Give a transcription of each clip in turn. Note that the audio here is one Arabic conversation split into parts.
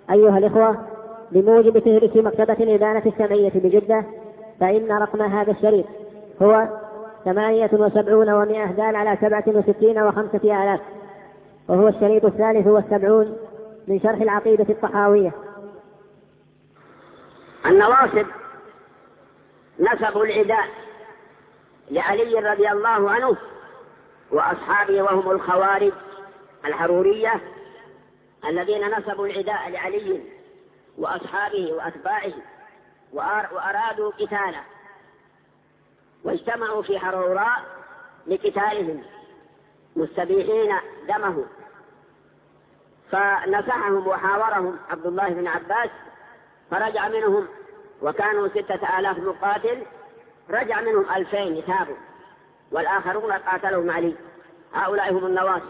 أيها الإخوة، بموجب فهرس مكتبة الإبانة السمعية بجدة، فإن رقم هذا الشريط هو 78 دال على 67 و5,000، وهو الشريط 73 من شرح العقيدة الطحاوية. النواصب نسبوا العداء لعلي رضي الله عنه وأصحابه، وهم الخوارج الحرورية الذين نسبوا العداء لعلي وأصحابه وأتباعه وأرادوا قتاله، واجتمعوا في حروراء لقتالهم مستبيحين دمه. فنصحهم وحاورهم عبد الله بن عباس فرجع منهم، وكانوا 6,000 مقاتل، رجع منهم 2,000 تابوا، والآخرون قاتلهم علي. هؤلاء هم النواصب.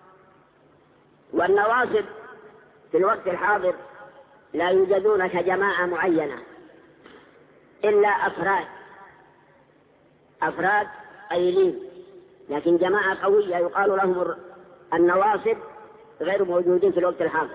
والنواصب في الوقت الحاضر لا يوجدون كجماعة معينة إلا أفراد قليلين، لكن جماعة قوية يقال لهم النواصب غير موجودين في الوقت الحاضر.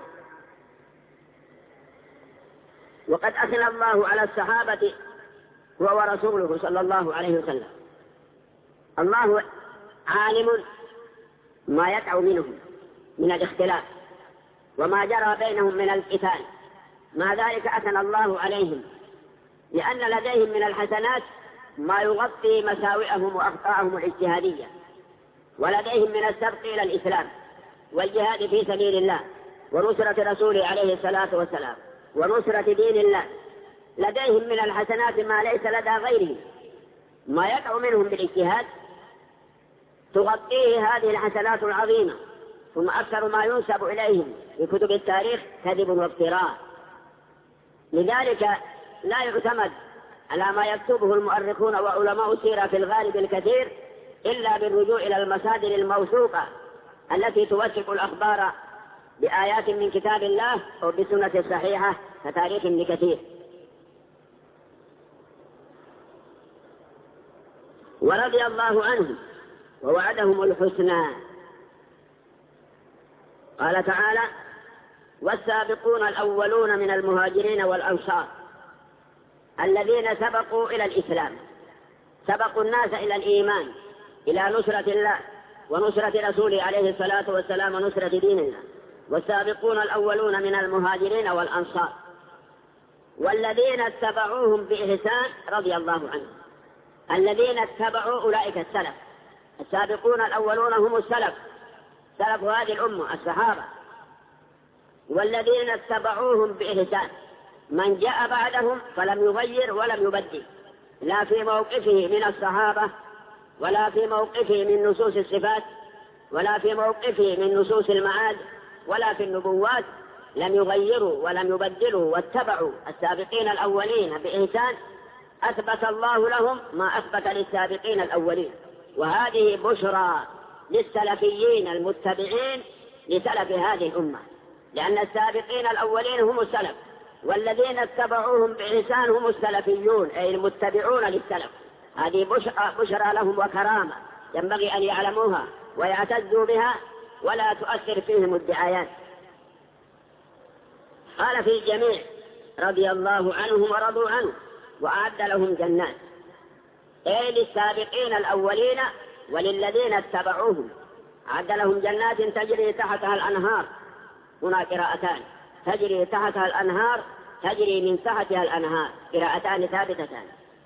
وقد أثنى الله على الصحابة هو ورسوله صلى الله عليه وسلم. الله عالم ما يقع منهم من الاختلاف وما جرى بينهم من القتال، مع ذلك أثنى الله عليهم، لأن لديهم من الحسنات ما يغطي مساوئهم وأخطاءهم الاجتهادية، ولديهم من السبق إلى الإسلام والجهاد في سبيل الله ونصرة رسوله عليه الصلاة والسلام ونصرة دين الله. لديهم من الحسنات ما ليس لدى غيرهم، ما يقع منهم بالاجتهاد تغطيه هذه الحسنات العظيمة. ثم أكثر ما ينسب إليهم في كتب التاريخ كذب وافتراء، لذلك لا يعتمد على ما يكتبه المؤرخون وعلماء السيرة في الغالب الكثير إلا بالرجوع إلى المصادر الموثوقة التي توثق الأخبار بآيات من كتاب الله أو بسنة الصحيحة كتاريخ ابن كثير. ورضي الله عنهم ووعدهم الحسنى. قال تعالى: والسابقون الأولون من المهاجرين والأنصار الذين سبقوا إلى الإسلام، سبقوا الناس إلى الإيمان، إلى نصرة الله ونصرة رسوله عليه الصلاة والسلام ونصرة دين الله. والسابقون الأولون من المهاجرين والأنصار والذين اتبعوهم بإحسان رضي الله عنهم. الذين اتبعوا أولئك السلف، السابقون الأولون هم السلف، سلف هذه الأمة الصحابة. والذين اتبعوهم بإحسان من جاء بعدهم فلم يغير ولم يبدل، لا في موقفه من الصحابة ولا في موقفه من نصوص الصفات ولا في موقفه من نصوص المعاد ولا في النبوات، لم يغيروا ولم يبدلوا واتبعوا السابقين الأولين بإحسان. أثبت الله لهم ما أثبت للسابقين الأولين، وهذه بشرى للسلفيين المتبعين لسلف هذه الأمة، لأن السابقين الأولين هم السلف، والذين اتبعوهم بإحسان هم السلفيون أي المتبعون للسلف. هذه بشرى لهم وكرامة ينبغي أن يعلموها ويعتزوا بها ولا تؤثر فيهم الدعايات. قال في الجميع رضي الله عنهم ورضوا عنه وأعد لهم جنات، أي للسابقين الأولين وللذين اتبعوهم أعد لهم جنات تجري تحتها الأنهار. هنا قراءتان: تجري تحتها الأنهار، تجري من تحتها الأنهار، قراءتان ثابتتان.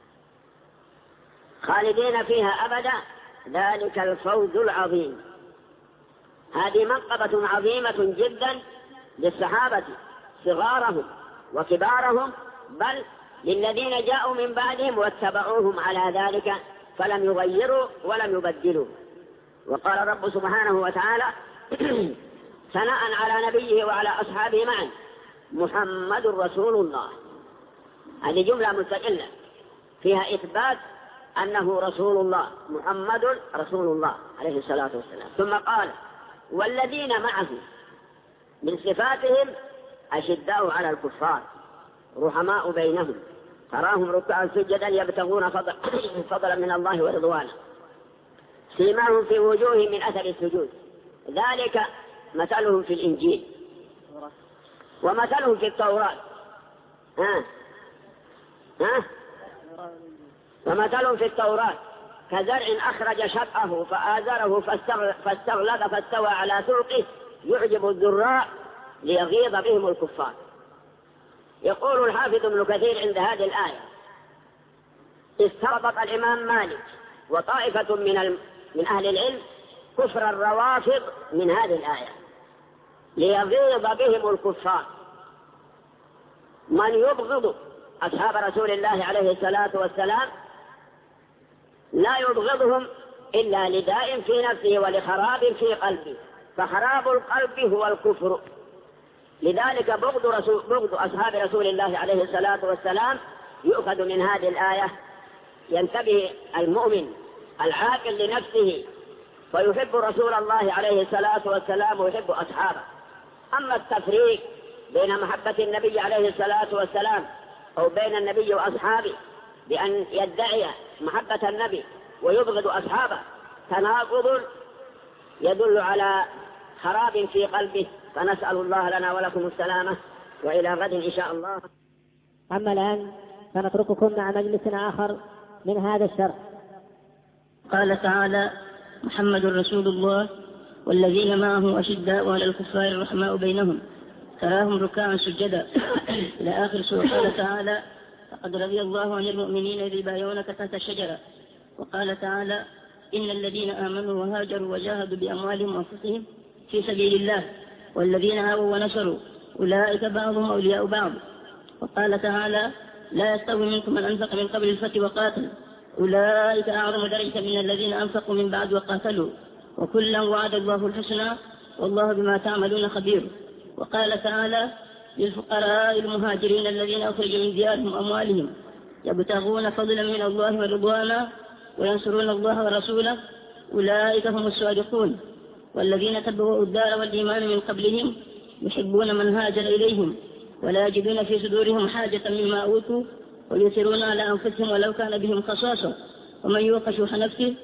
خالدين فيها أبدا، ذلك الفوز العظيم. هذه منقبة عظيمة جدا للصحابة صغارهم وكبارهم، بل للذين جاءوا من بعدهم واتبعوهم على ذلك فلم يغيروا ولم يبدلوا. وقال رب سبحانه وتعالى ثناء على نبيه وعلى أصحابه معا: محمد رسول الله. هذه جملة مستقلة فيها إثبات أنه رسول الله، محمد رسول الله عليه الصلاة والسلام. ثم قال: والذين معه، من صفاتهم أشداء على الكفار رحماء بينهم تراهم ركعا سجدا يبتغون فضلا من الله ورضوانه سيماهم في وجوههم من أثر السجود ذلك مثلهم في الإنجيل ومثلهم في التوراة ومثلهم في التوراة كزرع أخرج شطأه فآزره فاستغلظ فاستوى على سوقه يعجب الزراع ليغيظ بهم الكفار. يقول الحافظ ابن كثير عند هذه الآية: استربط الإمام مالك وطائفة من أهل العلم كفر الروافض من هذه الآية ليغيظ بهم الكفار. من يبغض أصحاب رسول الله عليه الصلاة والسلام لا يبغضهم إلا لداء في نفسه ولخراب في قلبه، فخراب القلب هو الكفر. لذلك بغض أصحاب رسول الله عليه الصلاة والسلام يؤخذ من هذه الآية. ينتبه المؤمن العاقل لنفسه ويحب رسول الله عليه الصلاة والسلام ويحب أصحابه. أما التفريق بين محبة النبي عليه الصلاة والسلام أو بين النبي وأصحابه بأن يدعي محبة النبي ويبغض أصحابه تناقض يدل على خراب في قلبه، فنسأل الله لنا ولكم السلامة، وإلى غد إن شاء الله. أما الآن فنترككم مع مجلس آخر من هذا الشرح. قال تعالى: محمد رسول الله والذين معه أشداء على الكفار رحماء بينهم تراهم ركعا سجدا إلى آخر سورة. قال تعالى: لقد رضي الله عن المؤمنين إذ يبايعونك تحت الشجرة. وقال تعالى: إن الذين آمنوا وهاجروا وجاهدوا بأموالهم وأنفسهم في سبيل الله والذين آووا ونصروا أولئك بعضهم أولياء بعض. وقال تعالى: لا يستوي منكم من أنفق من قبل الفتح وقاتل أولئك أعظم درجة من الذين أنفقوا من بعد وقاتلوا وكلا وعد الله الحسنى والله بما تعملون خبير. وقال تعالى: للفقراء المهاجرين الذين أخرجوا من ديارهم أموالهم يبتغون فضلا من الله ورضوانا وينصرون الله ورسوله أولئك هم الصادقون. والذين تبوأوا الدار والإيمان من قبلهم يحبون من هاجر إليهم ولا يجدون في صدورهم حاجة مما أوتوا ويؤثرون على أنفسهم ولو كان بهم خصاصة ومن يوق شح نفسه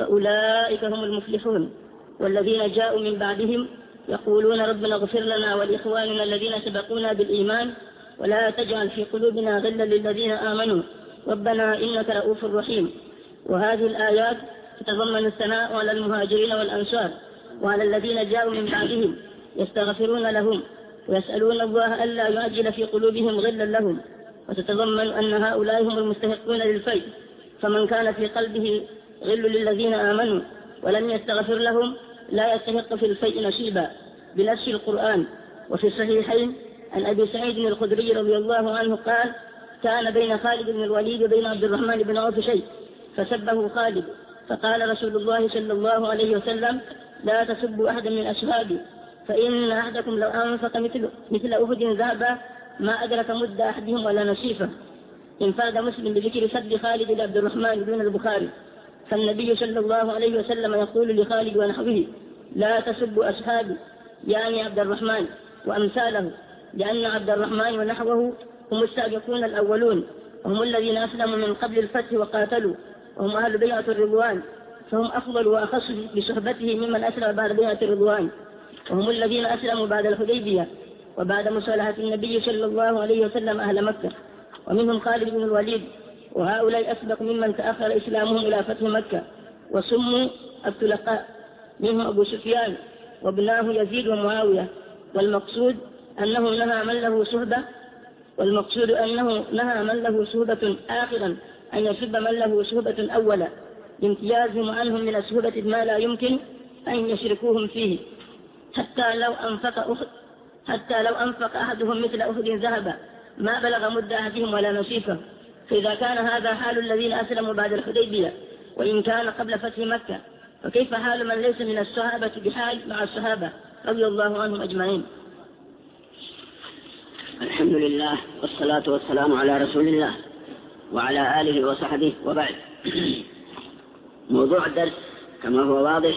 فأولئك هم المفلحون. والذين جاءوا من بعدهم يقولون ربنا اغفر لنا ولإخواننا الذين سبقونا بالإيمان ولا تجعل في قلوبنا غلا للذين آمنوا ربنا إنك رؤوف رحيم. وهذه الآيات تتضمن الثناء على المهاجرين والأنصار وعلى الذين جاءوا من بعدهم يستغفرون لهم ويسألون الله ألا يعجل في قلوبهم غلا لهم، وتتضمن أن هؤلاء هم المستحقون للفيء، فمن كان في قلبه غل للذين آمنوا ولم يستغفر لهم لا يستحق في الفيء نصيبا بنفس القرآن. وفي الصحيحين عن أبي سعيد الخدري رضي الله عنه قال: كان بين خالد بن الوليد وبين عبد الرحمن بن عوف شيء فسبه خالد فقال رسول الله صلى الله عليه وسلم: لا تسبوا أحدا من أصحابي فإن أحدكم لو أنفق مثل أحد ذهبا ما أدرك مد أحدهم ولا نصيفه. انفرد مسلم بذكر سب خالد لعبد الرحمن دون البخاري. فالنبي صلى الله عليه وسلم يقول لخالد ونحوه: لا تسبوا أصحابي، يعني عبد الرحمن وأمثاله، لأن عبد الرحمن ونحوه هم السابقون الأولون وهم الذين أسلموا من قبل الفتح وقاتلوا وهم أهل بيعة الرضوان، فهم أفضل وأخص بصحبته ممن أسلم بعد بيعة الرضوان، وهم الذين أسلموا بعد الحديبية وبعد مصالحة النبي صلى الله عليه وسلم أهل مكة، ومنهم خالد بن الوليد، وهؤلاء أسبق ممن تأخر إسلامهم إلى فتح مكة وسموا الطلقاء، منهم أبو سفيان وابناه يزيد ومعاوية. والمقصود أنه نهى من له صحبة آخرا أن يسب من له صحبة أولا لامتيازهم عنهم من الصحبة ما لا يمكن أن يشركوهم فيه، حتى لو أنفق أحدهم مثل أحد ذهبا ما بلغ مد أحدهم ولا نصيفه. فإذا كان هذا حال الذين أسلموا بعد الحديبية وإن كان قبل فتح مكة، فكيف حال من ليس من الصحابة بحال مع الصحابة رضي الله عنهم أجمعين؟ الحمد لله والصلاة والسلام على رسول الله وعلى آله وصحبه، وبعد. موضوع الدرس كما هو واضح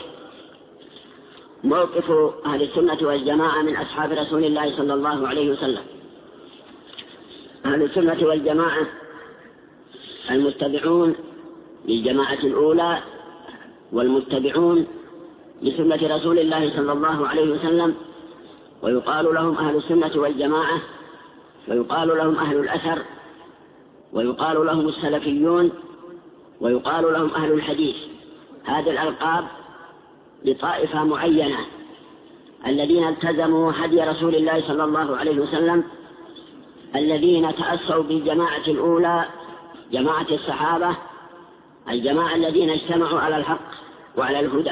موقف أهل السنة والجماعة من أصحاب رسول الله صلى الله عليه وسلم. أهل السنة والجماعة المتبعون للجماعة الأولى والمتبعون لسنة رسول الله صلى الله عليه وسلم ويقال لهم أهل السنة والجماعة، ويقال لهم أهل الأثر، ويقال لهم السلفيون، ويقال لهم أهل الحديث. هذه الألقاب لطائفة معينة الذين التزموا هدي رسول الله صلى الله عليه وسلم، الذين تأسوا بالجماعة الأولى، جماعة الصحابة، الجماعة الذين اجتمعوا على الحق وعلى الهدى.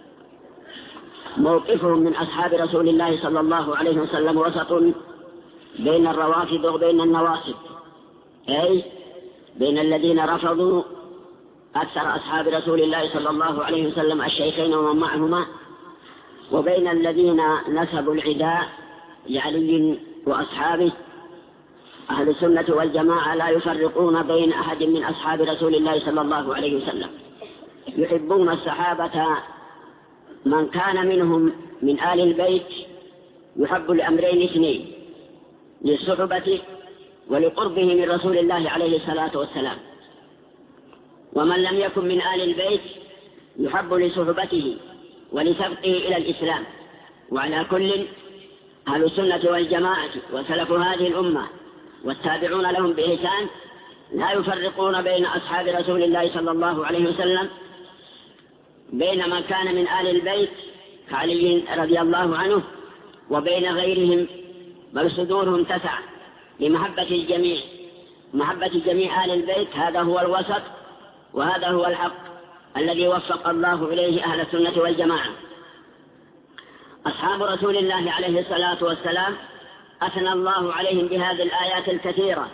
موقفهم من أصحاب رسول الله صلى الله عليه وسلم وسط بين الروافض وبين النواصب، أي بين الذين رفضوا أكثر أصحاب رسول الله صلى الله عليه وسلم الشيخين ومن معهما، وبين الذين نسبوا العداء لعلي وأصحابه. أهل السنة والجماعة لا يفرقون بين أحد من أصحاب رسول الله صلى الله عليه وسلم، يحبون الصحابة من كان منهم من آل البيت يحب لأمرين اثنين: للصحبة ولقربه من رسول الله عليه الصلاة والسلام. ومن لم يكن من آل البيت يحب لصحبته ولسبقه إلى الإسلام. وعلى كل، أهل السنة والجماعة وسلف هذه الأمة والتابعون لهم بإحسان لا يفرقون بين أصحاب رسول الله صلى الله عليه وسلم بين من كان من آل البيت كعلي رضي الله عنه وبين غيرهم، بل صدورهم تسع لمحبة الجميع، محبة جميع آل البيت. هذا هو الوسط، وهذا هو الحق الذي وفق الله إليه أهل السنة والجماعة. أصحاب رسول الله عليه الصلاة والسلام أثنى الله عليهم بهذه الآيات الكثيرة.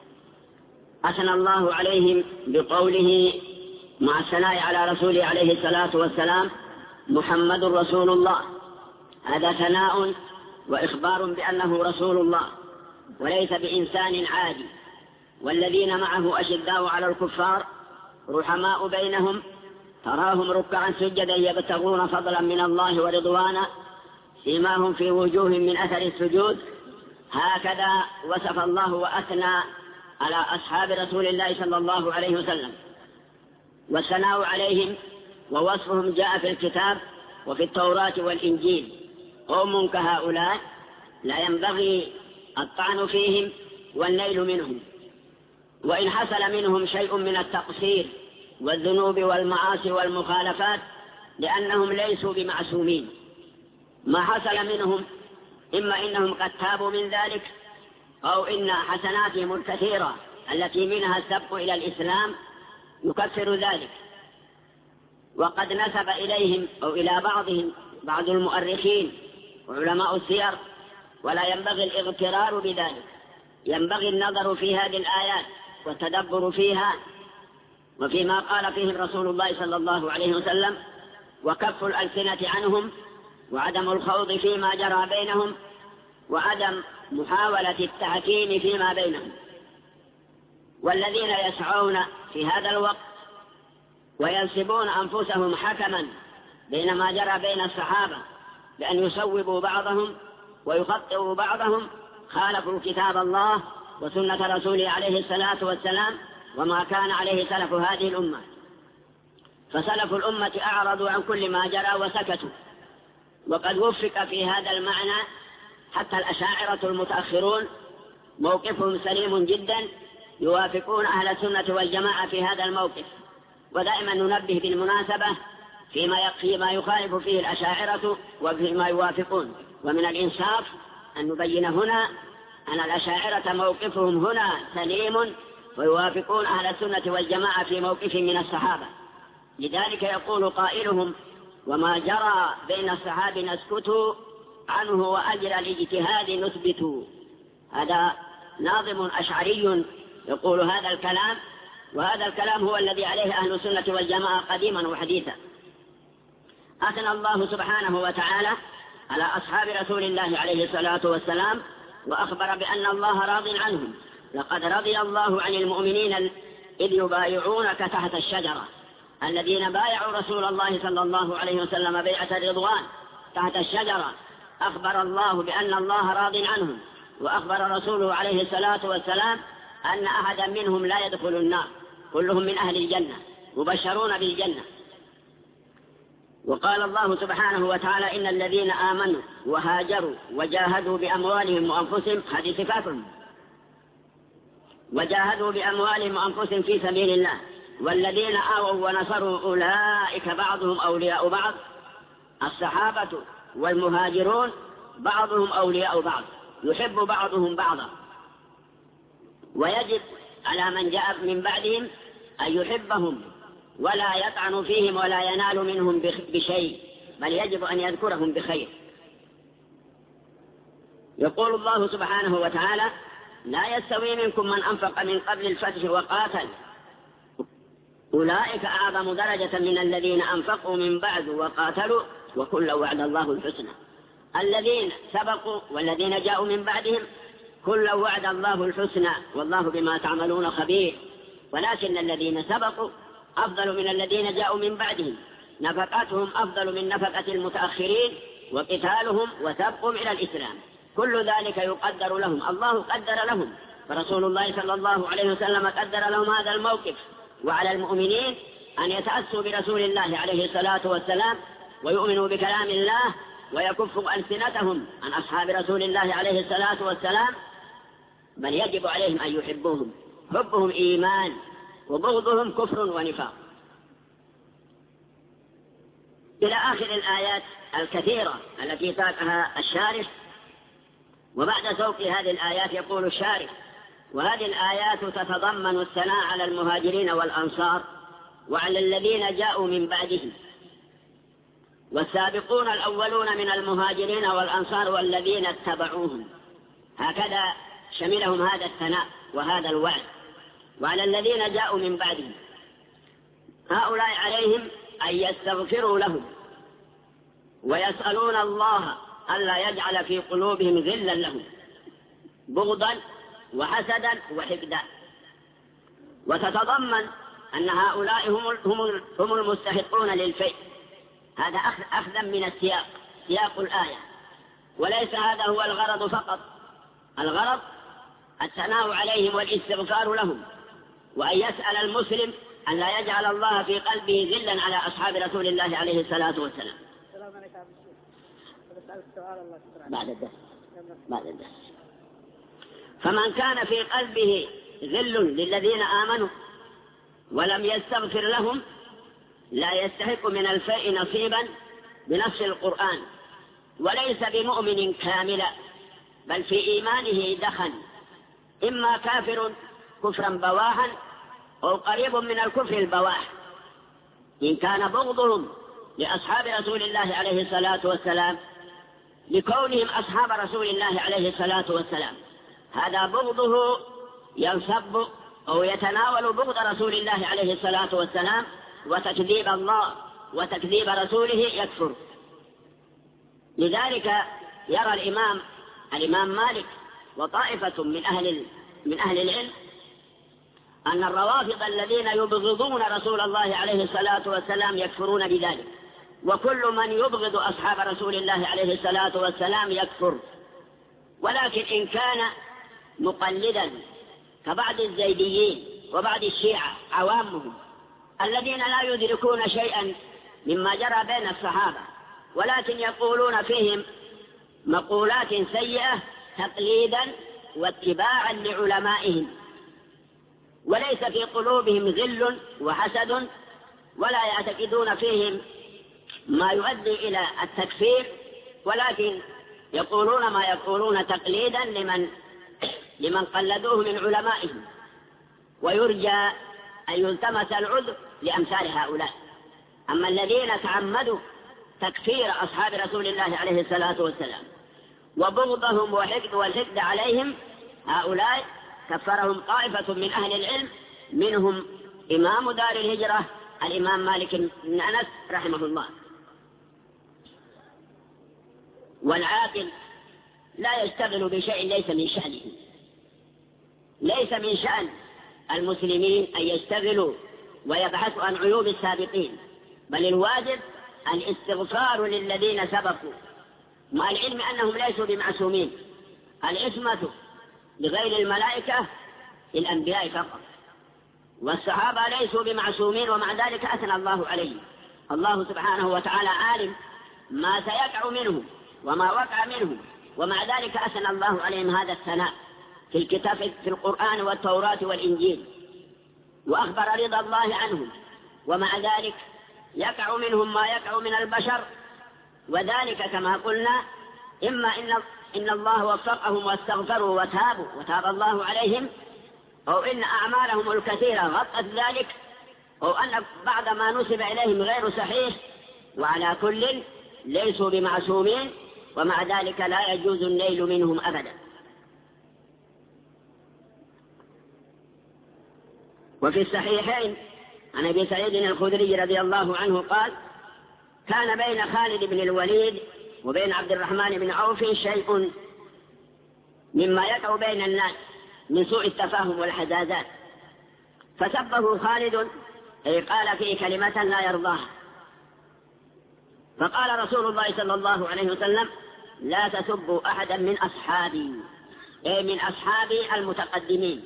أثنى الله عليهم بقوله مع الثناء على رسوله عليه الصلاة والسلام: محمد رسول الله. هذا ثناء وإخبار بأنه رسول الله وليس بإنسان عادي. والذين معه أشداء على الكفار رحماء بينهم، تراهم ركعا سجدا يبتغون فضلا من الله ورضوانا، سيماهم في وجوههم من أثر السجود. هكذا وصف الله وأثنى على أصحاب رسول الله صلى الله عليه وسلم. والثناء عليهم ووصفهم جاء في الكتاب وفي التوراة والإنجيل. قوم كهؤلاء لا ينبغي الطعن فيهم والنيل منهم، وإن حصل منهم شيء من التقصير والذنوب والمعاصي والمخالفات، لأنهم ليسوا بمعصومين. ما حصل منهم إما إنهم قد تابوا من ذلك، أو إن حسناتهم الكثيرة التي منها السبق إلى الإسلام يكفر ذلك. وقد نسب إليهم أو إلى بعضهم بعض المؤرخين وعلماء السير، ولا ينبغي الاغترار بذلك. ينبغي النظر في هذه الآيات والتدبر فيها وفيما قال فيهم رسول الله صلى الله عليه وسلم، وكف الألسنة عنهم، وعدم الخوض فيما جرى بينهم، وعدم محاولة التحكيم فيما بينهم. والذين يسعون في هذا الوقت وينسبون أنفسهم حكما بين ما جرى بين الصحابة بأن يصوبوا بعضهم ويخطئوا بعضهم، خالفوا كتاب الله وسنة رسوله عليه الصلاة والسلام وما كان عليه سلف هذه الأمة. فسلف الأمة أعرضوا عن كل ما جرى وسكتوا. وقد وفق في هذا المعنى حتى الأشاعرة المتأخرون موقفهم سليم جدا، يوافقون أهل السنة والجماعة في هذا الموقف. ودائما ننبه بالمناسبة فيما يخالف فيه الأشاعرة وفيما يوافقون. ومن الإنصاف أن نبين هنا أن الأشاعرة موقفهم هنا سليم، ويوافقون أهل السنة والجماعة في موقف من الصحابة. لذلك يقول قائلهم: وما جرى بين الصحابة نسكت عنه وأجر الاجتهاد نثبت. هذا ناظم أشعري يقول هذا الكلام، وهذا الكلام هو الذي عليه أهل السنة والجماعة قديما وحديثا. أثنى الله سبحانه وتعالى على أصحاب رسول الله عليه الصلاة والسلام، وأخبر بأن الله راض عنهم. لقد رضي الله عن المؤمنين إذ يبايعونك تحت الشجرة. الذين بايعوا رسول الله صلى الله عليه وسلم بيعة الرضوان تحت الشجرة، أخبر الله بأن الله راض عنهم، وأخبر رسوله عليه الصلاة والسلام أن أحدا منهم لا يدخل النار، كلهم من أهل الجنة مبشرون بالجنة. وقال الله سبحانه وتعالى إن الذين آمنوا وهاجروا وجاهدوا بأموالهم وأنفسهم، هذه صفاتهم، وجاهدوا بأموالهم وأنفسهم في سبيل الله، والذين آووا ونصروا أولئك بعضهم أولياء بعض. الصحابة والمهاجرون بعضهم أولياء بعض، يحب بعضهم بعضا، ويجب على من جاء من بعدهم أن يحبهم ولا يطعن فيهم ولا ينال منهم بشيء، بل يجب أن يذكرهم بخير. يقول الله سبحانه وتعالى: لا يستوي منكم من أنفق من قبل الفتح وقاتل أولئك أعظم درجة من الذين أنفقوا من بعد وقاتلوا وكلا وعد الله الحسنى. الذين سبقوا والذين جاءوا من بعدهم كلا وعد الله الحسنى والله بما تعملون خبير، ولكن الذين سبقوا أفضل من الذين جاءوا من بعدهم، نفقاتهم أفضل من نفقة المتأخرين، وقتالهم وسبقهم إلى الإسلام، كل ذلك يقدر لهم، الله قدر لهم، فرسول الله صلى الله عليه وسلم قدر لهم هذا الموقف. وعلى المؤمنين أن يتأسوا برسول الله عليه الصلاة والسلام ويؤمنوا بكلام الله ويكفوا ألسنتهم عن أصحاب رسول الله عليه الصلاة والسلام، بل يجب عليهم أن يحبوهم، حبهم إيمان وبغضهم كفر ونفاق، إلى آخر الآيات الكثيرة التي ساقها الشارح. وبعد سوق هذه الآيات يقول الشارح: وهذه الآيات تتضمن الثناء على المهاجرين والأنصار وعلى الذين جاءوا من بعدهم، والسابقون الأولون من المهاجرين والأنصار والذين اتبعوهم، هكذا شملهم هذا الثناء وهذا الوعد. وعلى الذين جاءوا من بعدهم، هؤلاء عليهم أن يستغفروا لهم ويسألون الله ألا يجعل في قلوبهم غلا لهم بغضا وحسدا وحقدا. وتتضمن أن هؤلاء هم المستحقون للفيء، هذا أخذا من السياق، سياق الآية، وليس هذا هو الغرض فقط، الغرض الثناء عليهم والاستغفار لهم، وأن يسأل المسلم أن لا يجعل الله في قلبه غلا على أصحاب رسول الله عليه الصلاة والسلام. بعد الدرس. فمن كان في قلبه غل للذين آمنوا ولم يستغفر لهم لا يستحق من الفيء نصيبا بنص القرآن، وليس بمؤمن كاملا، بل في إيمانه دخن، إما كافر كفرا بواحا أو قريب من الكفر البواح، إن كان بغضهم لأصحاب رسول الله عليه الصلاة والسلام لكونهم أصحاب رسول الله عليه الصلاة والسلام، هذا بغضه ينصب أو يتناول بغض رسول الله عليه الصلاة والسلام وتكذيب الله وتكذيب رسوله يكفر. لذلك يرى الإمام مالك وطائفة من أهل العلم أن الروافض الذين يبغضون رسول الله عليه الصلاة والسلام يكفرون بذلك، وكل من يبغض أصحاب رسول الله عليه الصلاة والسلام يكفر. ولكن إن كان مقلدا كبعض الزيديين وبعض الشيعة عوامهم الذين لا يدركون شيئا مما جرى بين الصحابة، ولكن يقولون فيهم مقولات سيئة تقليدا واتباعا لعلمائهم، وليس في قلوبهم غل وحسد، ولا يعتقدون فيهم ما يؤدي إلى التكفير، ولكن يقولون ما يقولون تقليدا لمن قلدوه من علمائهم، ويرجى أن يلتمس العذر لأمثال هؤلاء. أما الذين تعمدوا تكفير أصحاب رسول الله عليه الصلاة والسلام وبغضهم والحقد عليهم، هؤلاء كفرهم طائفة من أهل العلم، منهم إمام دار الهجرة الإمام مالك بن أنس رحمه الله. والعاقل لا يشتغل بشيء ليس من شأنه، ليس من شأن المسلمين أن يشتغلوا ويبحثوا عن عيوب السابقين، بل الواجب الاستغفار للذين سبقوا، مع العلم أنهم ليسوا بمعصومين. العصمة لغير الملائكة للأنبياء فقط، والصحابة ليسوا بمعصومين، ومع ذلك أثنى الله عليهم. الله سبحانه وتعالى عالم ما سيقع منهم وما وقع منهم، ومع ذلك أثنى الله عليهم هذا الثناء في الكتاب في القرآن والتوراة والإنجيل، وأخبر رضا الله عنهم، ومع ذلك يقع منهم ما يقع من البشر. وذلك كما قلنا إما إن الله وفقهم واستغفروا وتابوا وتاب الله عليهم، أو إن أعمالهم الكثيرة غطت ذلك، أو أن بعض ما نسب إليهم غير صحيح. وعلى كل ليسوا بمعصومين، ومع ذلك لا يجوز النيل منهم أبدا. وفي الصحيحين عن أبي سعيد الخدري رضي الله عنه قال: كان بين خالد بن الوليد وبين عبد الرحمن بن عوف شيء مما يقع بين الناس من سوء التفاهم والحزازات، فسبه خالد، أي قال فيه كلمة لا يرضاها، فقال رسول الله صلى الله عليه وسلم: لا تسبوا أحدا من أصحابي، أي من أصحابي المتقدمين.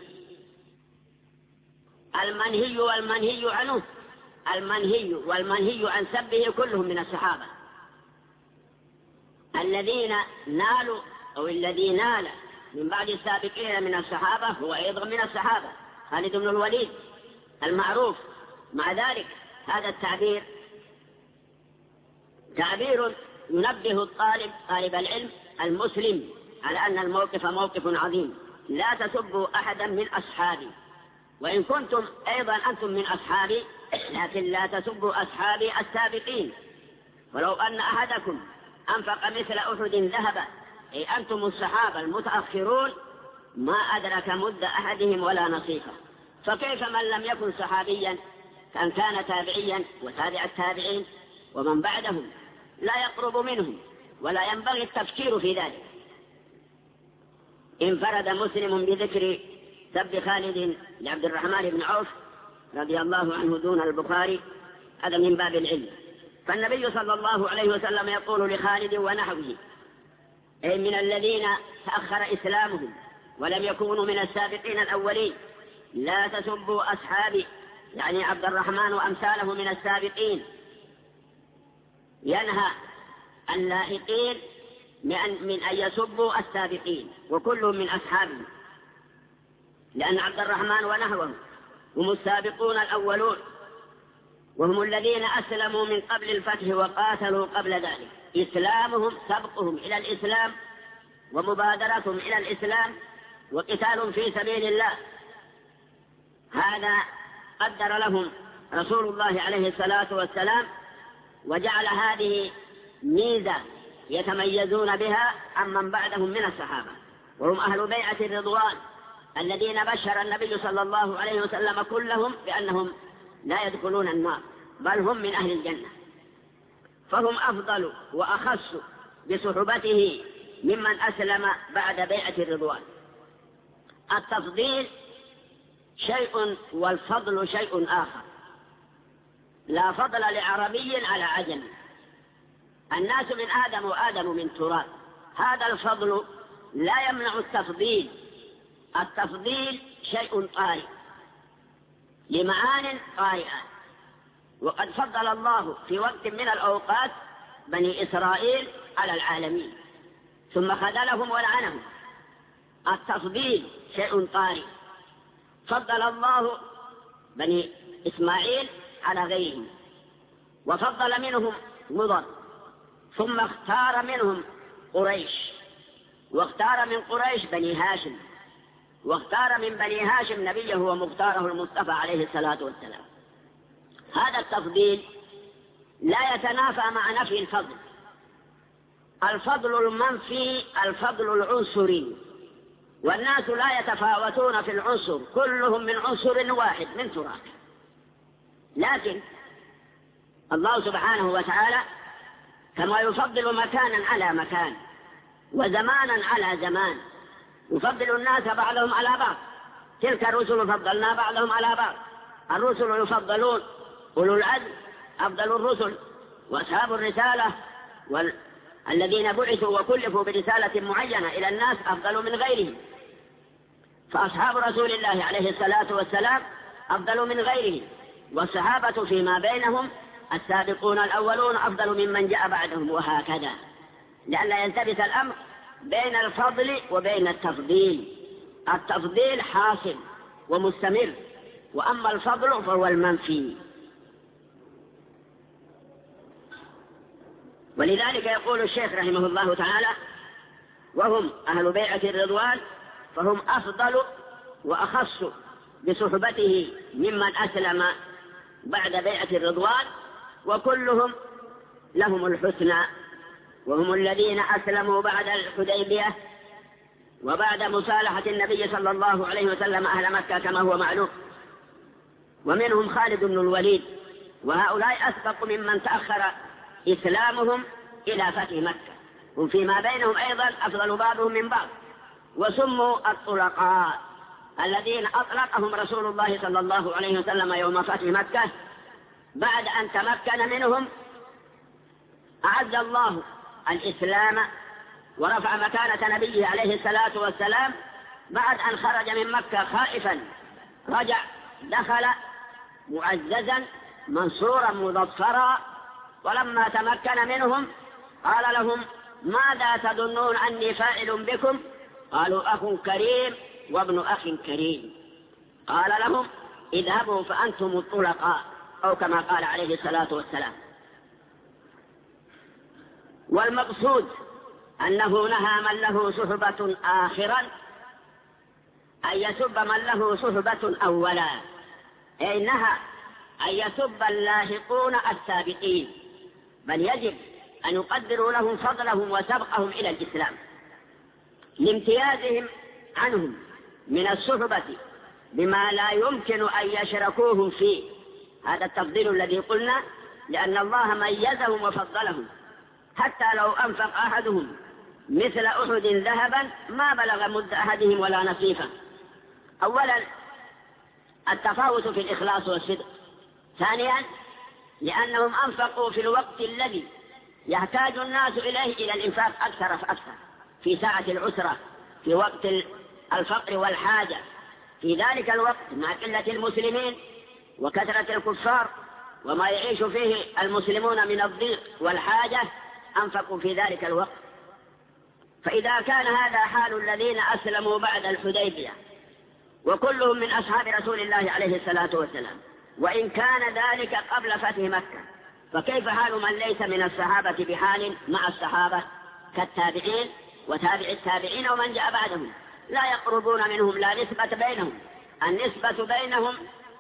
المنهي والمنهي عنه، المنهي والمنهي عن سبه كلهم من الصحابة. الذين نالوا أو الذي نال من بعد السابقين من الصحابة هو أيضا من الصحابة، خالد بن الوليد المعروف. مع ذلك هذا التعبير تعبير ينبه طالب العلم المسلم على أن الموقف موقف عظيم. لا تسبوا أحدا من أصحابي، وإن كنتم أيضا أنتم من أصحابي، لكن لا تسبوا أصحابي السابقين. ولو أن أحدكم أنفق مثل أحد ذهبا، أي أنتم الصحابة المتأخرون، ما أدرك مد أحدهم ولا نصيفه. فكيف من لم يكن صحابيا كان تابعيا وتابع التابعين ومن بعدهم لا يقرب منهم، ولا ينبغي التفكير في ذلك. انفرد مسلم بذكر سب خالد لعبد الرحمن بن عوف رضي الله عنه دون البخاري، هذا من باب العلم. فالنبي صلى الله عليه وسلم يقول لخالد ونحوه، أي من الذين تأخر إسلامهم ولم يكونوا من السابقين الأولين: لا تسبوا أصحابي، يعني عبد الرحمن وأمثاله من السابقين. ينهى اللاحقين من أن يسبوا السابقين، وكلهم من أصحابه، لأن عبد الرحمن ونحوه هم السابقون الأولون، وهم الذين أسلموا من قبل الفتح وقاتلوا قبل ذلك. إسلامهم سبقهم إلى الإسلام ومبادرتهم إلى الإسلام وقتال في سبيل الله، هذا قدر لهم رسول الله عليه الصلاة والسلام، وجعل هذه ميزة يتميزون بها عمن بعدهم من الصحابة، وهم أهل بيعة الرضوان الذين بشر النبي صلى الله عليه وسلم كلهم بأنهم لا يدخلون النار، بل هم من أهل الجنة. فهم أفضل وأخص بصحبته ممن أسلم بعد بيعة الرضوان. التفضيل شيء والفضل شيء آخر، لا فضل لعربي على عجمي، الناس من آدم وآدم من تراب. هذا الفضل لا يمنع التفضيل. التفضيل شيء طارئ لمعان طارئة، وقد فضل الله في وقت من الأوقات بني إسرائيل على العالمين ثم خذلهم ولعنهم. التفضيل شيء طارئ، فضل الله بني إسماعيل على غيرهم، وفضل منهم مضر، ثم اختار منهم قريش، واختار من قريش بني هاشم، واختار من بني هاشم نبيه ومختاره المصطفى عليه الصلاة والسلام. هذا التفضيل لا يتنافى مع نفي الفضل. الفضل المنفي الفضل العنصري، والناس لا يتفاوتون في العنصر، كلهم من عنصر واحد من تراب. لكن الله سبحانه وتعالى كما يفضل مكانا على مكان وزمانا على زمان، يفضل الناس بعضهم على بعض. تلك الرسل فضلنا بعضهم على بعض. الرسل يفضلون، أولو العزم أفضل الرسل، وأصحاب الرسالة الذين بعثوا وكلفوا برسالة معينة إلى الناس أفضل من غيرهم. فأصحاب رسول الله عليه الصلاة والسلام أفضل من غيرهم، والصحابة فيما بينهم السابقون الأولون أفضل ممن جاء بعدهم، وهكذا، لئلا يلتبس الأمر بين الفضل وبين التفضيل. التفضيل حاصل ومستمر، وأما الفضل فهو المنفي. ولذلك يقول الشيخ رحمه الله تعالى: وهم أهل بيعة الرضوان فهم أفضل وأخص بصحبته ممن أسلم بعد بيعة الرضوان، وكلهم لهم الحسنى، وهم الذين أسلموا بعد الحديبية وبعد مصالحة النبي صلى الله عليه وسلم أهل مكة كما هو معلوم، ومنهم خالد بن الوليد، وهؤلاء أسبق ممن تأخر إسلامهم إلى فتح مكة، هم فيما بينهم أيضا أفضل بعضهم من بعض، وسموا الطلقاء الذين أطلقهم رسول الله صلى الله عليه وسلم يوم فتح مكة بعد أن تمكن منهم. أعز الله الإسلام ورفع مكانة نبيه عليه الصلاة والسلام بعد أن خرج من مكة خائفا، رجع دخل معززا منصورا مظفرا، ولما تمكن منهم قال لهم: ماذا تظنون أني فاعل بكم؟ قالوا: أخ كريم وابن أخ كريم. قال لهم: اذهبوا فأنتم الطلقاء، أو كما قال عليه الصلاة والسلام. والمقصود أنه نهى من له صحبة آخرا أن يسب من له صحبة أولا، أي نهى أن يسب اللاحقون السابقين، بل يجب أن يقدروا لهم فضلهم وسبقهم إلى الإسلام لامتيازهم عنهم من الصحبة بما لا يمكن أن يشركوهم فيه. هذا التفضيل الذي قلنا، لأن الله ميزهم وفضلهم، حتى لو أنفق أحدهم مثل أحد ذهبا ما بلغ مد أحدهم ولا نصيفا. أولا التفاوت في الإخلاص والصدق، ثانيا لأنهم أنفقوا في الوقت الذي يحتاج الناس إليه إلى الإنفاق أكثر فأكثر، في ساعة العسرة، في وقت الفقر والحاجة، في ذلك الوقت مع قلة المسلمين وكثرة الكفار وما يعيش فيه المسلمون من الضيق والحاجة، أنفقوا في ذلك الوقت. فإذا كان هذا حال الذين أسلموا بعد الحديبية وكلهم من أصحاب رسول الله عليه الصلاة والسلام، وإن كان ذلك قبل فتح مكة، فكيف حال من ليس من الصحابة بحال مع الصحابة كالتابعين وتابع التابعين ومن جاء بعدهم؟ لا يقربون منهم، لا نسبة بينهم. النسبة بينهم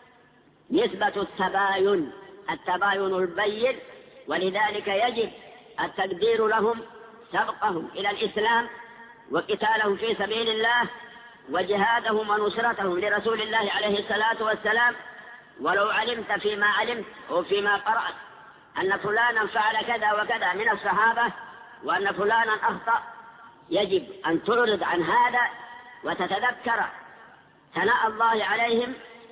نسبة التباين البين، ولذلك يجب التقدير لهم سبقهم إلى الإسلام وقتالهم في سبيل الله وجهادهم ونصرتهم لرسول الله عليه الصلاة والسلام. ولو علمت فيما علمت وفيما قرأت أن فلانا فعل كذا وكذا من الصحابة وأن فلانا أخطأ، يجب أن تعرض عن هذا وتتذكر ثناء الله عليهم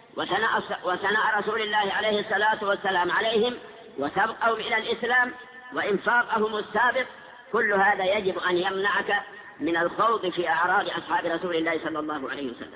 وثناء رسول الله عليه الصلاة والسلام عليهم وسبقهم إلى الإسلام وإنفاقهم السابق. كل هذا يجب أن يمنعك من الخوض في أعراض أصحاب رسول الله صلى الله عليه وسلم.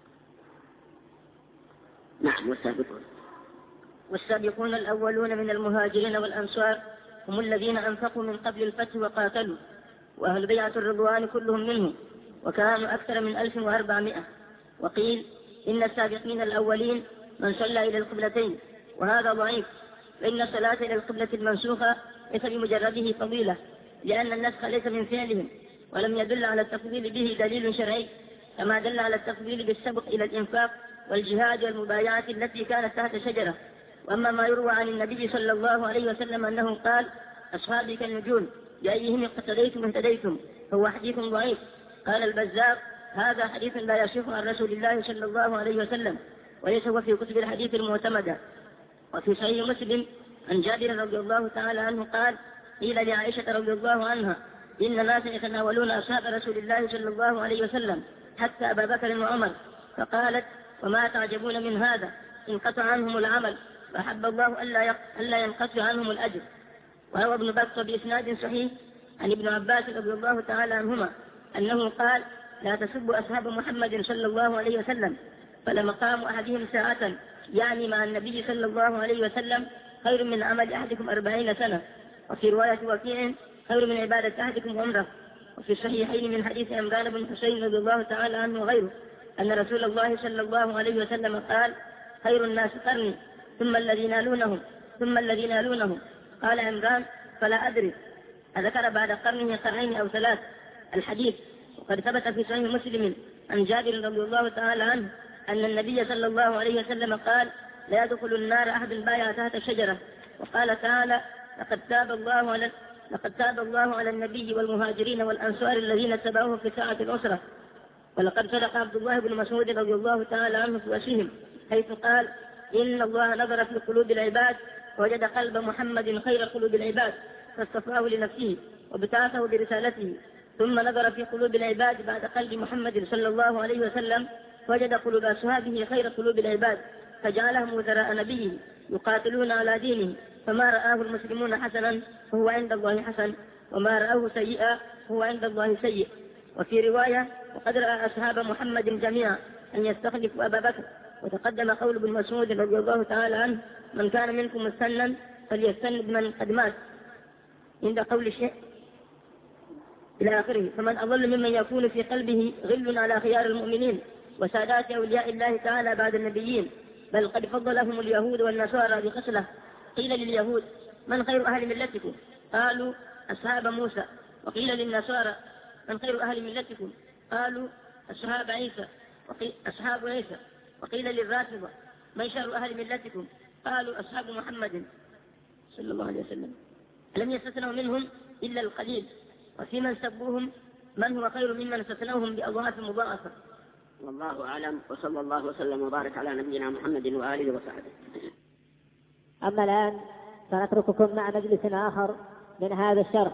نعم. والسابقون الأولون من المهاجرين والأنصار هم الذين أنفقوا من قبل الفتح وقاتلوا، وأهل بيعة الرضوان كلهم منهم، وكانوا أكثر من 1400. وقيل إن السابقين الأولين من صلى إلى القبلتين، وهذا ضعيف، فإن الصلاة إلى القبلة المنسوخة ليس بمجرده فضيلة، لأن النسخ ليس من فعلهم، ولم يدل على التفضيل به دليل شرعي، كما دل على التفضيل بالسبق إلى الإنفاق والجهاد والمبايعة التي كانت تحت شجرة. وأما ما يروى عن النبي صلى الله عليه وسلم أنه قال: أصحابي كالنجوم بأيهم اقتديتم اهتديتم، فهو حديث ضعيف. قال البزار: هذا حديث لا يصح عن رسول الله صلى الله عليه وسلم، وليس هو في كتب الحديث المعتمدة. وفي صحيح مسلم عن جابر رضي الله تعالى عنه قال: قيل لعائشة رضي الله عنها: إن ناسا يتناولون أصحاب رسول الله صلى الله عليه وسلم حتى أبا بكر وعمر، فقالت: وما تعجبون من هذا؟ انقطع عنهم العمل، فأحب الله ألا ينقطع عنهم الأجر. وروى ابن بكر بإسناد صحيح عن ابن عباس رضي الله تعالى عنهما أنه قال: لا تسبوا أصحاب محمد صلى الله عليه وسلم، فلمقام أحدهم ساعة يعني مع النبي صلى الله عليه وسلم خير من عمل أحدكم 40 سنة. وفي رواية وكيع خير من عبادة أحدكم عمره. وفي الصحيحين من حديث عمران بن حسين رضي الله تعالى عنه وغيره أن رسول الله صلى الله عليه وسلم قال: خير الناس قرني ثم الذين يلونهم ثم الذين يلونهم. قال عمران: فلا أدري أذكر بعد قرنه قرنين أو 3 الحديث. وقد ثبت في صحيح مسلم عن جابر رضي الله تعالى عنه أن النبي صلى الله عليه وسلم قال: لا يدخل النار أحد بايع تحت شجرة. وقال تعالى: لقد تاب الله على النبي والمهاجرين والأنصار الذين اتبعوه في ساعة العسرة. ولقد صدق عبد الله بن مسعود رضي الله تعالى عنه في وصفهم حيث قال: إن الله نظر في قلوب العباد ووجد قلب محمد خير قلوب العباد فاصطفاه لنفسه وابتعثه برسالته. ثم نظر في قلوب العباد بعد قلب محمد صلى الله عليه وسلم وجد قلوب أصحابه خير قلوب العباد فجعلهم وزراء نبيه يقاتلون على دينه. فما رآه المسلمون حسنا فهو عند الله حسن وما رآه سيئا فهو عند الله سيء. وفي رواية: وقد رأى أصحاب محمد جميعا أن يستخلفوا أبا بكر. وتقدم قول ابن مسعود رضي الله تعالى عنه: من كان منكم مستنا فليستند من قد مات، عند قول الشيء إلى آخره. فمن أضل ممن يكون في قلبه غل على خيار المؤمنين وسادات أولياء الله تعالى بعد النبيين، بل قد فضلهم اليهود والنصارى بخصلة. قيل لليهود: من خير أهل ملتكم؟ قالوا: أصحاب موسى. وقيل للنصارى: من خير أهل ملتكم؟ قالوا: أصحاب عيسى. وقيل للرافضة: من شر أهل ملتكم؟ قالوا: أصحاب محمد صلى الله عليه وسلم. لم يستثنوا منهم إلا القليل. وفي من سبوهم من هو خير ممن استثنوهم بأضعاف مضاعفة. والله أعلم، وصلى الله وسلم وبارك على نبينا محمد وآله وصحبه. أما الآن سنترككم مع مجلس آخر من هذا الشرح.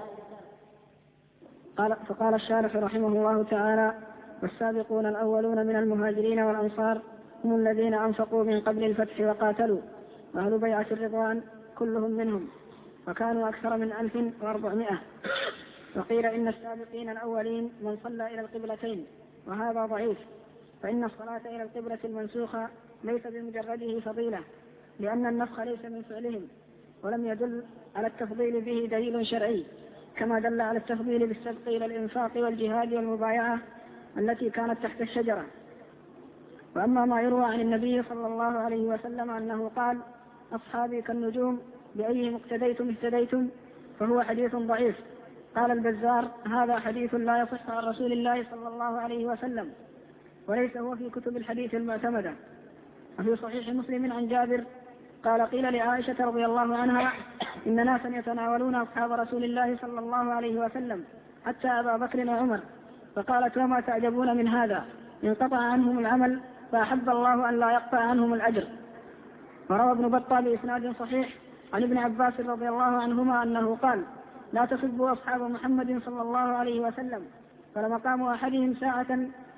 فقال الشارح رحمه الله تعالى: والسابقون الأولون من المهاجرين والأنصار هم الذين أنفقوا من قبل الفتح وقاتلوا، وأهل بيعة الرضوان كلهم منهم، وكانوا أكثر من 1400. وقيل إن السابقين الأولين من صلى إلى القبلتين، وهذا ضعيف، فإن الصلاة إلى القبلة المنسوخة ليس بمجرده فضيلة، لأن النسخ ليس من فعلهم، ولم يدل على التفضيل به دليل شرعي، كما دل على التفضيل بالسبق إلى الإنفاق والجهاد والمبايعة التي كانت تحت الشجرة. وأما ما يروى عن النبي صلى الله عليه وسلم أنه قال: أصحابي كالنجوم بأيهم اقتديتم اهتديتم، فهو حديث ضعيف. قال البزار: هذا حديث لا يصح عن رسول الله صلى الله عليه وسلم، وليس هو في كتب الحديث المعتمدة. وفي صحيح مسلم عن جابر قال: قيل لعائشة رضي الله عنها: إن ناسا يتناولون أصحاب رسول الله صلى الله عليه وسلم حتى أبا بكر وعمر، فقالت: وما تعجبون من هذا؟ انقطع عنهم العمل فأحب الله أن لا يقطع عنهم الأجر. وروى ابن بطال بإسناد صحيح عن ابن عباس رضي الله عنهما أنه قال: لا تسبوا أصحاب محمد صلى الله عليه وسلم، فلمقام أحدهم ساعة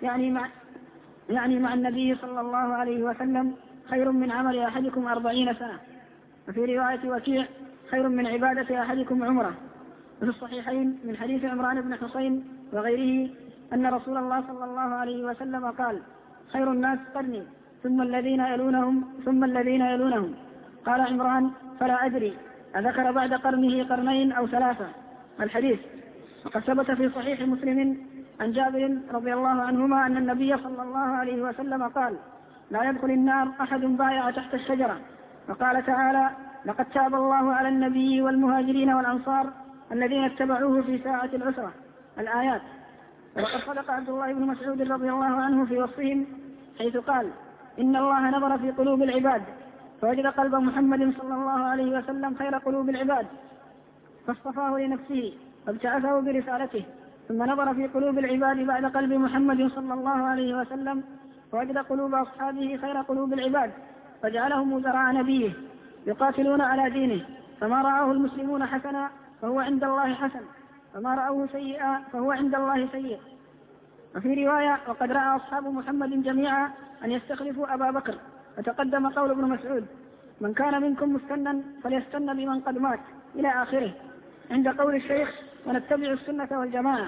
يعني مع النبي صلى الله عليه وسلم خير من عمل أحدكم 40 سنة. وفي رواية وكيع: خير من عبادة أحدكم عمره. وفي الصحيحين من حديث عمران بن حسين وغيره أن رسول الله صلى الله عليه وسلم قال: خير الناس قرني ثم الذين يلونهم ثم الذين يلونهم. قال عمران: فلا أدري أذكر بعد قرنه قرنين أو 3 الحديث. وقد ثبت في صحيح مسلم عن جابر رضي الله عنهما أن النبي صلى الله عليه وسلم قال: لا يدخل النار أحد بايع تحت الشجرة. وقال تعالى: لقد تاب الله على النبي والمهاجرين والأنصار الذين اتبعوه في ساعة العسرة الآيات. وقد صدق عبد الله بن مسعود رضي الله عنه في وصفهم حيث قال: إن الله نظر في قلوب العباد فوجد قلب محمد صلى الله عليه وسلم خير قلوب العباد فاصطفاه لنفسه وابتعثه برسالته. ثم نظر في قلوب العباد بعد قلب محمد صلى الله عليه وسلم فوجد قلوب أصحابه خير قلوب العباد فجعلهم وزراء نبيه يقاتلون على دينه. فما رآه المسلمون حسنا فهو عند الله حسن، وما رأوه سيئا فهو عند الله سيء. وفي رواية: وقد رأى أصحاب محمد جميعا أن يستخلفوا أبا بكر. وتقدم قول ابن مسعود: من كان منكم مستنا فليستن بمن قد مات، إلى آخره، عند قول الشيخ: ونتبع السنة والجماعة.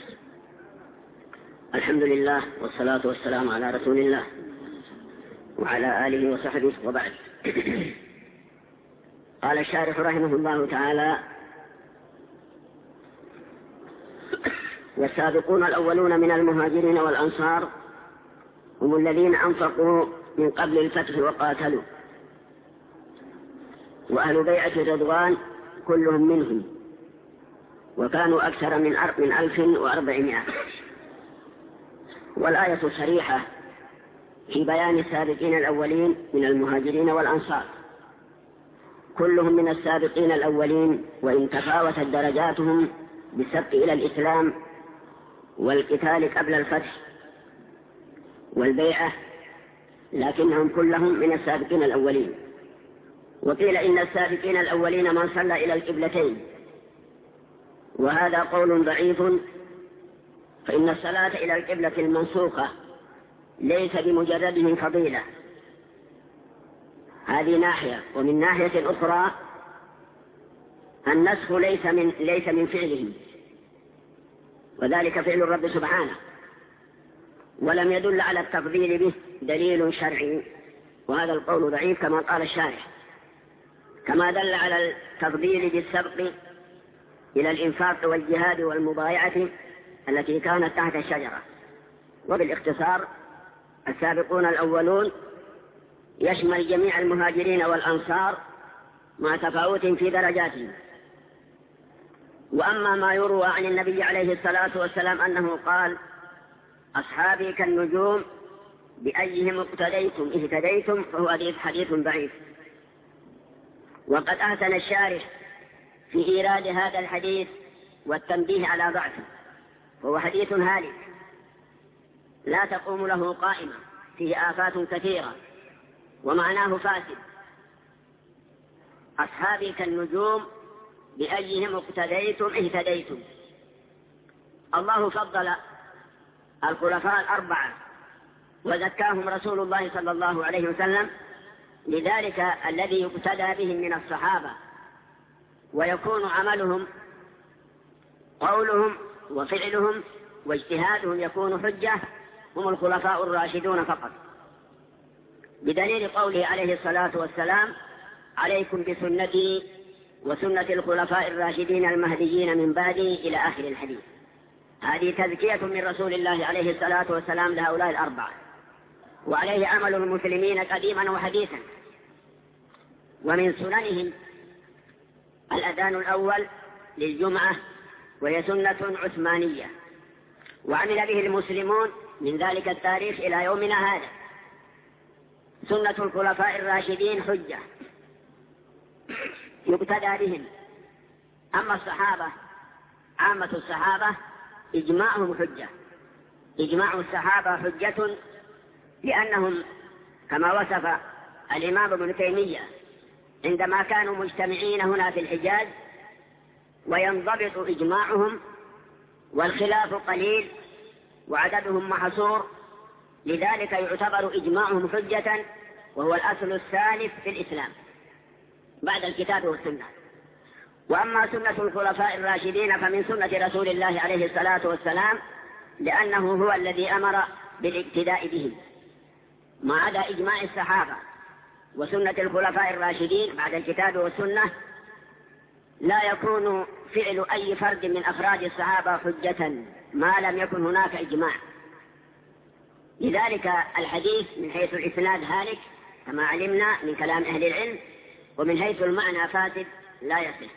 الحمد لله والصلاة والسلام على رسول الله وعلى آله وصحبه، وبعد. قال الشارح رحمه الله تعالى: والسابقون الأولون من المهاجرين والأنصار هم الذين أنفقوا من قبل الفتح وقاتلوا، وأهل بيعة الرضوان كلهم منهم، وكانوا أكثر من 1400. والآية صريحة في بيان السابقين الأولين من المهاجرين والأنصار، كلهم من السابقين الأولين، وإن تفاوتت درجاتهم بالسبق إلى الإسلام والقتال قبل الفتح والبيعة، لكنهم كلهم من السابقين الأولين. وقيل إن السابقين الأولين من صلى إلى القبلتين، وهذا قول ضعيف، فإن الصلاة إلى القبلة المنسوخة ليس بمجرده فضيلة، هذه ناحية. ومن ناحية أخرى النسخ ليس من فعله، وذلك فعل الرب سبحانه، ولم يدل على التفضيل به دليل شرعي، وهذا القول ضعيف كما قال الشارح، كما دل على التفضيل بالسبق إلى الإنفاق والجهاد والمبايعة التي كانت تحت الشجرة. وبالاختصار السابقون الأولون يشمل جميع المهاجرين والأنصار مع تفاوت في درجاتهم. وأما ما يروى عن النبي عليه الصلاة والسلام أنه قال: أصحابي كالنجوم بأيهم اقتديتم اهتديتم، فهو حديث ضعيف. وقد أحسن الشارح في إيراد هذا الحديث والتنبيه على ضعفه، وهو حديث هالك لا تقوم له قائمة، فيه آفات كثيرة ومعناه فاسد. أصحابي كالنجوم بأيهم اقتديتم اهتديتم. الله فضل الخلفاء الأربعة وزكاهم رسول الله صلى الله عليه وسلم، لذلك الذي يقتدى بهم من الصحابة ويكون عملهم قولهم وفعلهم واجتهادهم يكون حجة هم الخلفاء الراشدون فقط، بدليل قوله عليه الصلاة والسلام: عليكم بسنتي وسنة الخلفاء الراشدين المهديين من بعدي، إلى آخر الحديث. هذه تزكية من رسول الله عليه الصلاة والسلام لهؤلاء الأربعة، وعليه عمل المسلمين قديما وحديثا. ومن سننهم الأذان الأول للجمعة، وهي سنة عثمانية، وعمل به المسلمون من ذلك التاريخ إلى يومنا هذا. سنة الخلفاء الراشدين حجة يقتدى بهم. أما الصحابة عامة الصحابة إجماعهم حجة، إجماع الصحابة حجة، لأنهم كما وصف الإمام ابن تيمية عندما كانوا مجتمعين هنا في الحجاز وينضبط إجماعهم والخلاف قليل وعددهم محصور، لذلك يعتبر إجماعهم حجة، وهو الأصل الثالث في الإسلام بعد الكتاب والسنة. وأما سنة الخلفاء الراشدين فمن سنة رسول الله عليه الصلاة والسلام، لأنه هو الذي أمر بالاقتداء بهم، ما عدا إجماع الصحابة وسنة الخلفاء الراشدين بعد الكتاب والسنة لا يكون فعل أي فرد من أفراد الصحابة حجة ما لم يكن هناك إجماع. لذلك الحديث من حيث الإسناد هالك كما علمنا من كلام أهل العلم، ومن حيث المعنى فاسد لا يصح.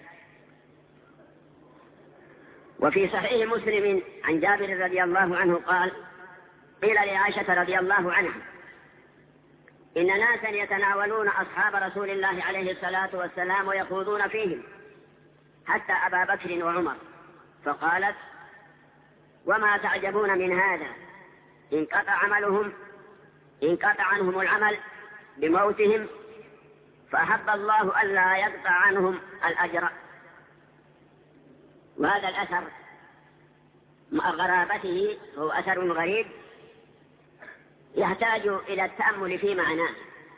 وفي صحيح مسلم عن جابر رضي الله عنه قال: قيل لعائشة رضي الله عنها: إن ناسا يتناولون أصحاب رسول الله عليه الصلاة والسلام ويخوضون فيهم حتى أبا بكر وعمر، فقالت: وما تعجبون من هذا؟ انقطع عنهم العمل بموتهم، فأحب الله ألا يقطع عنهم الأجر. وهذا الأثر مع غرابته هو أثر غريب يحتاج إلى التأمل في معناه.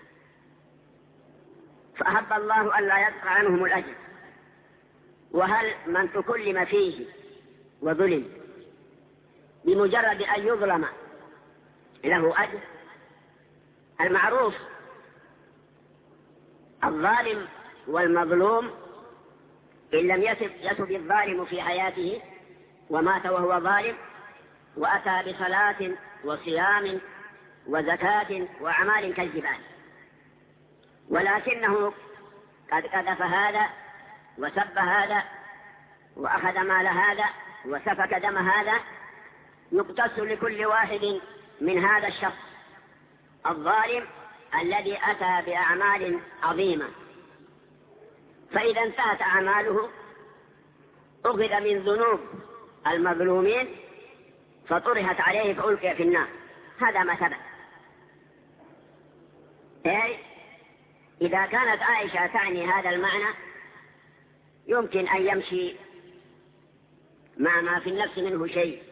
فأحب الله ألا يقطع عنهم الأجر، وهل من تكلم فيه وظلم بمجرد أن يظلم له أجر؟ المعروف الظالم والمظلوم إن لم يتب الظالم في حياته ومات وهو ظالم وأتى بصلاة وصيام وزكاة وأعمال كالجبال، ولكنه قد قذف هذا وسب هذا وأخذ مال هذا وسفك دم هذا، يقتص لكل واحد من هذا الشخص الظالم الذي أتى بأعمال عظيمة، فإذا انتهت أعماله أخذ من ذنوب المظلومين فطرحت عليه فألقي في النار. هذا ما ثبت. إذا كانت عائشة تعني هذا المعنى يمكن أن يمشي مع ما في النفس منه شيء.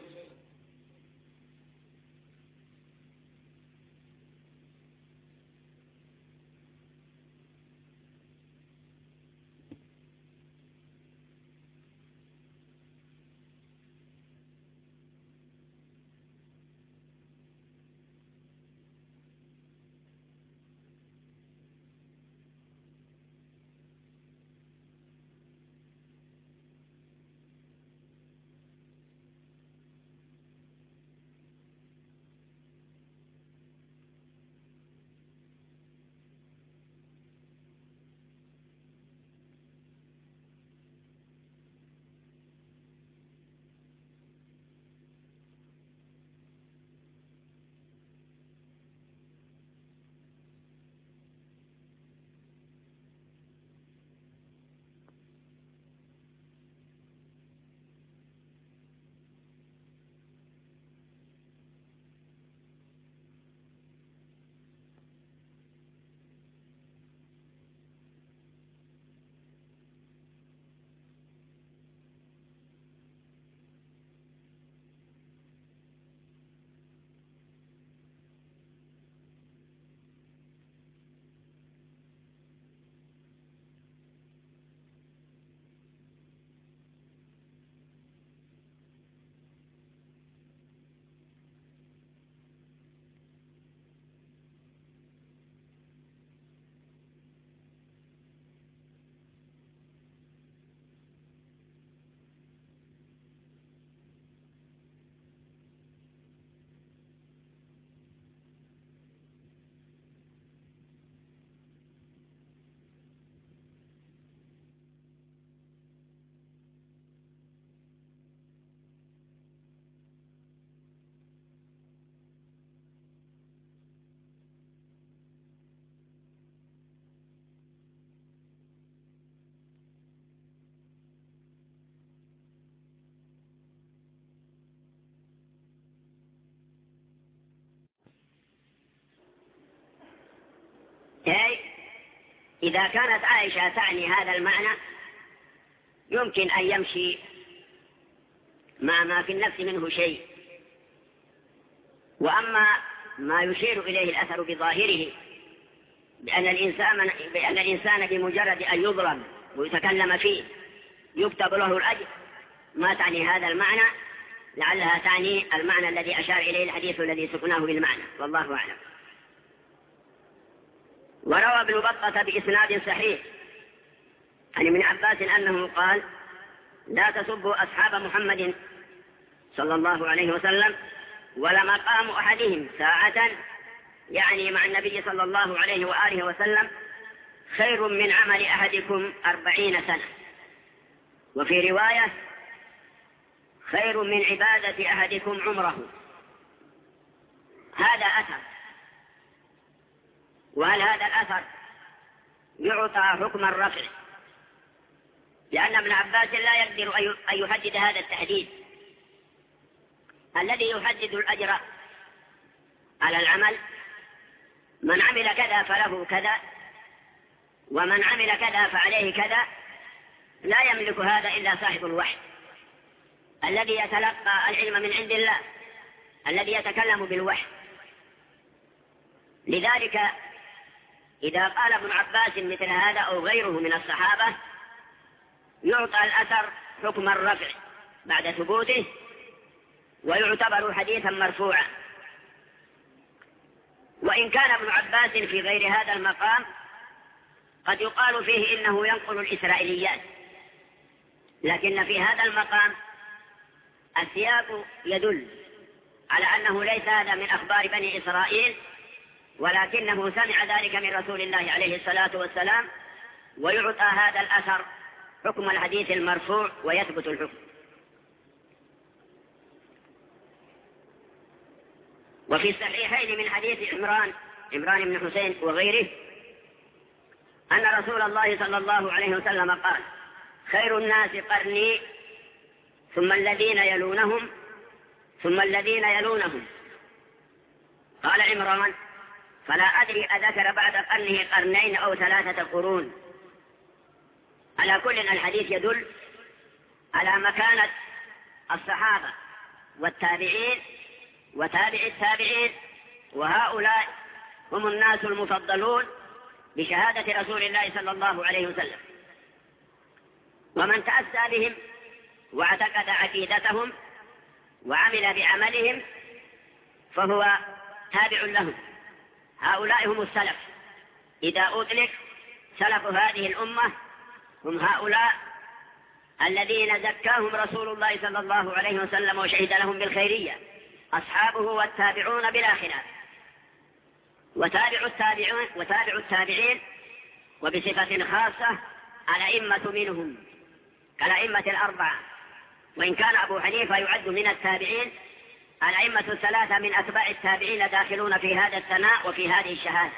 إذا كانت عائشة تعني هذا المعنى يمكن أن يمشي مع ما في النفس منه شيء. وأما ما يشير إليه الأثر بظاهره بأن الإنسان بمجرد أن يظلم ويتكلم فيه يكتب له الأجر، ما تعني هذا المعنى، لعلها تعني المعنى الذي أشار إليه الحديث الذي سقناه بالمعنى، والله أعلم. وروى ابن بطة بإسناد صحيح عن ابن عباس أنه قال: لا تسبوا أصحاب محمد صلى الله عليه وسلم ولا مقام أحدهم ساعة، يعني مع النبي صلى الله عليه وآله وسلم، خير من عمل أحدكم 40 سنة. وفي رواية: خير من عبادة أحدكم عمره. هذا أثر، وهل هذا الأثر يعطى حكم الرفع؟ لأن ابن عباس لا يقدر أن يحدد هذا التحديد. الذي يحدد الأجر على العمل من عمل كذا فله كذا، ومن عمل كذا فعليه كذا. لا يملك هذا إلا صاحب الوحي الذي يتلقى العلم من عند الله، الذي يتكلم بالوحي. لذلك إذا قال ابن عباس مثل هذا أو غيره من الصحابة يعطى الأثر حكم الرفع بعد ثبوته، ويعتبر حديثا مرفوعا. وإن كان ابن عباس في غير هذا المقام قد يقال فيه إنه ينقل الإسرائيليات، لكن في هذا المقام السياق يدل على أنه ليس هذا من أخبار بني إسرائيل، ولكنه سمع ذلك من رسول الله عليه الصلاة والسلام، ويعطى هذا الأثر حكم الحديث المرفوع ويثبت الحكم. وفي الصحيحين من حديث عمران بن حسين وغيره أن رسول الله صلى الله عليه وسلم قال: خير الناس قرني ثم الذين يلونهم ثم الذين يلونهم. قال عمران: فلا أدري أذكر بعد قرنه قرنين أو 3 قرون. على كل الحديث يدل على مكانة الصحابة والتابعين وتابع التابعين، وهؤلاء هم الناس المفضلون بشهادة رسول الله صلى الله عليه وسلم. ومن تأسى بهم واعتقد عقيدتهم وعمل بعملهم فهو تابع لهم. هؤلاء هم السلف. إذا أطلق سلف هذه الأمة هم هؤلاء الذين زكاهم رسول الله صلى الله عليه وسلم وشهد لهم بالخيرية، أصحابه والتابعون بلا خلاف. وتابع التابعين وبصفة خاصة الأئمة منهم كالأئمة الأربعة، وإن كان أبو حنيفة يعد من التابعين، الأئمة الثلاثة من أتباع التابعين داخلون في هذا الثناء وفي هذه الشهادة.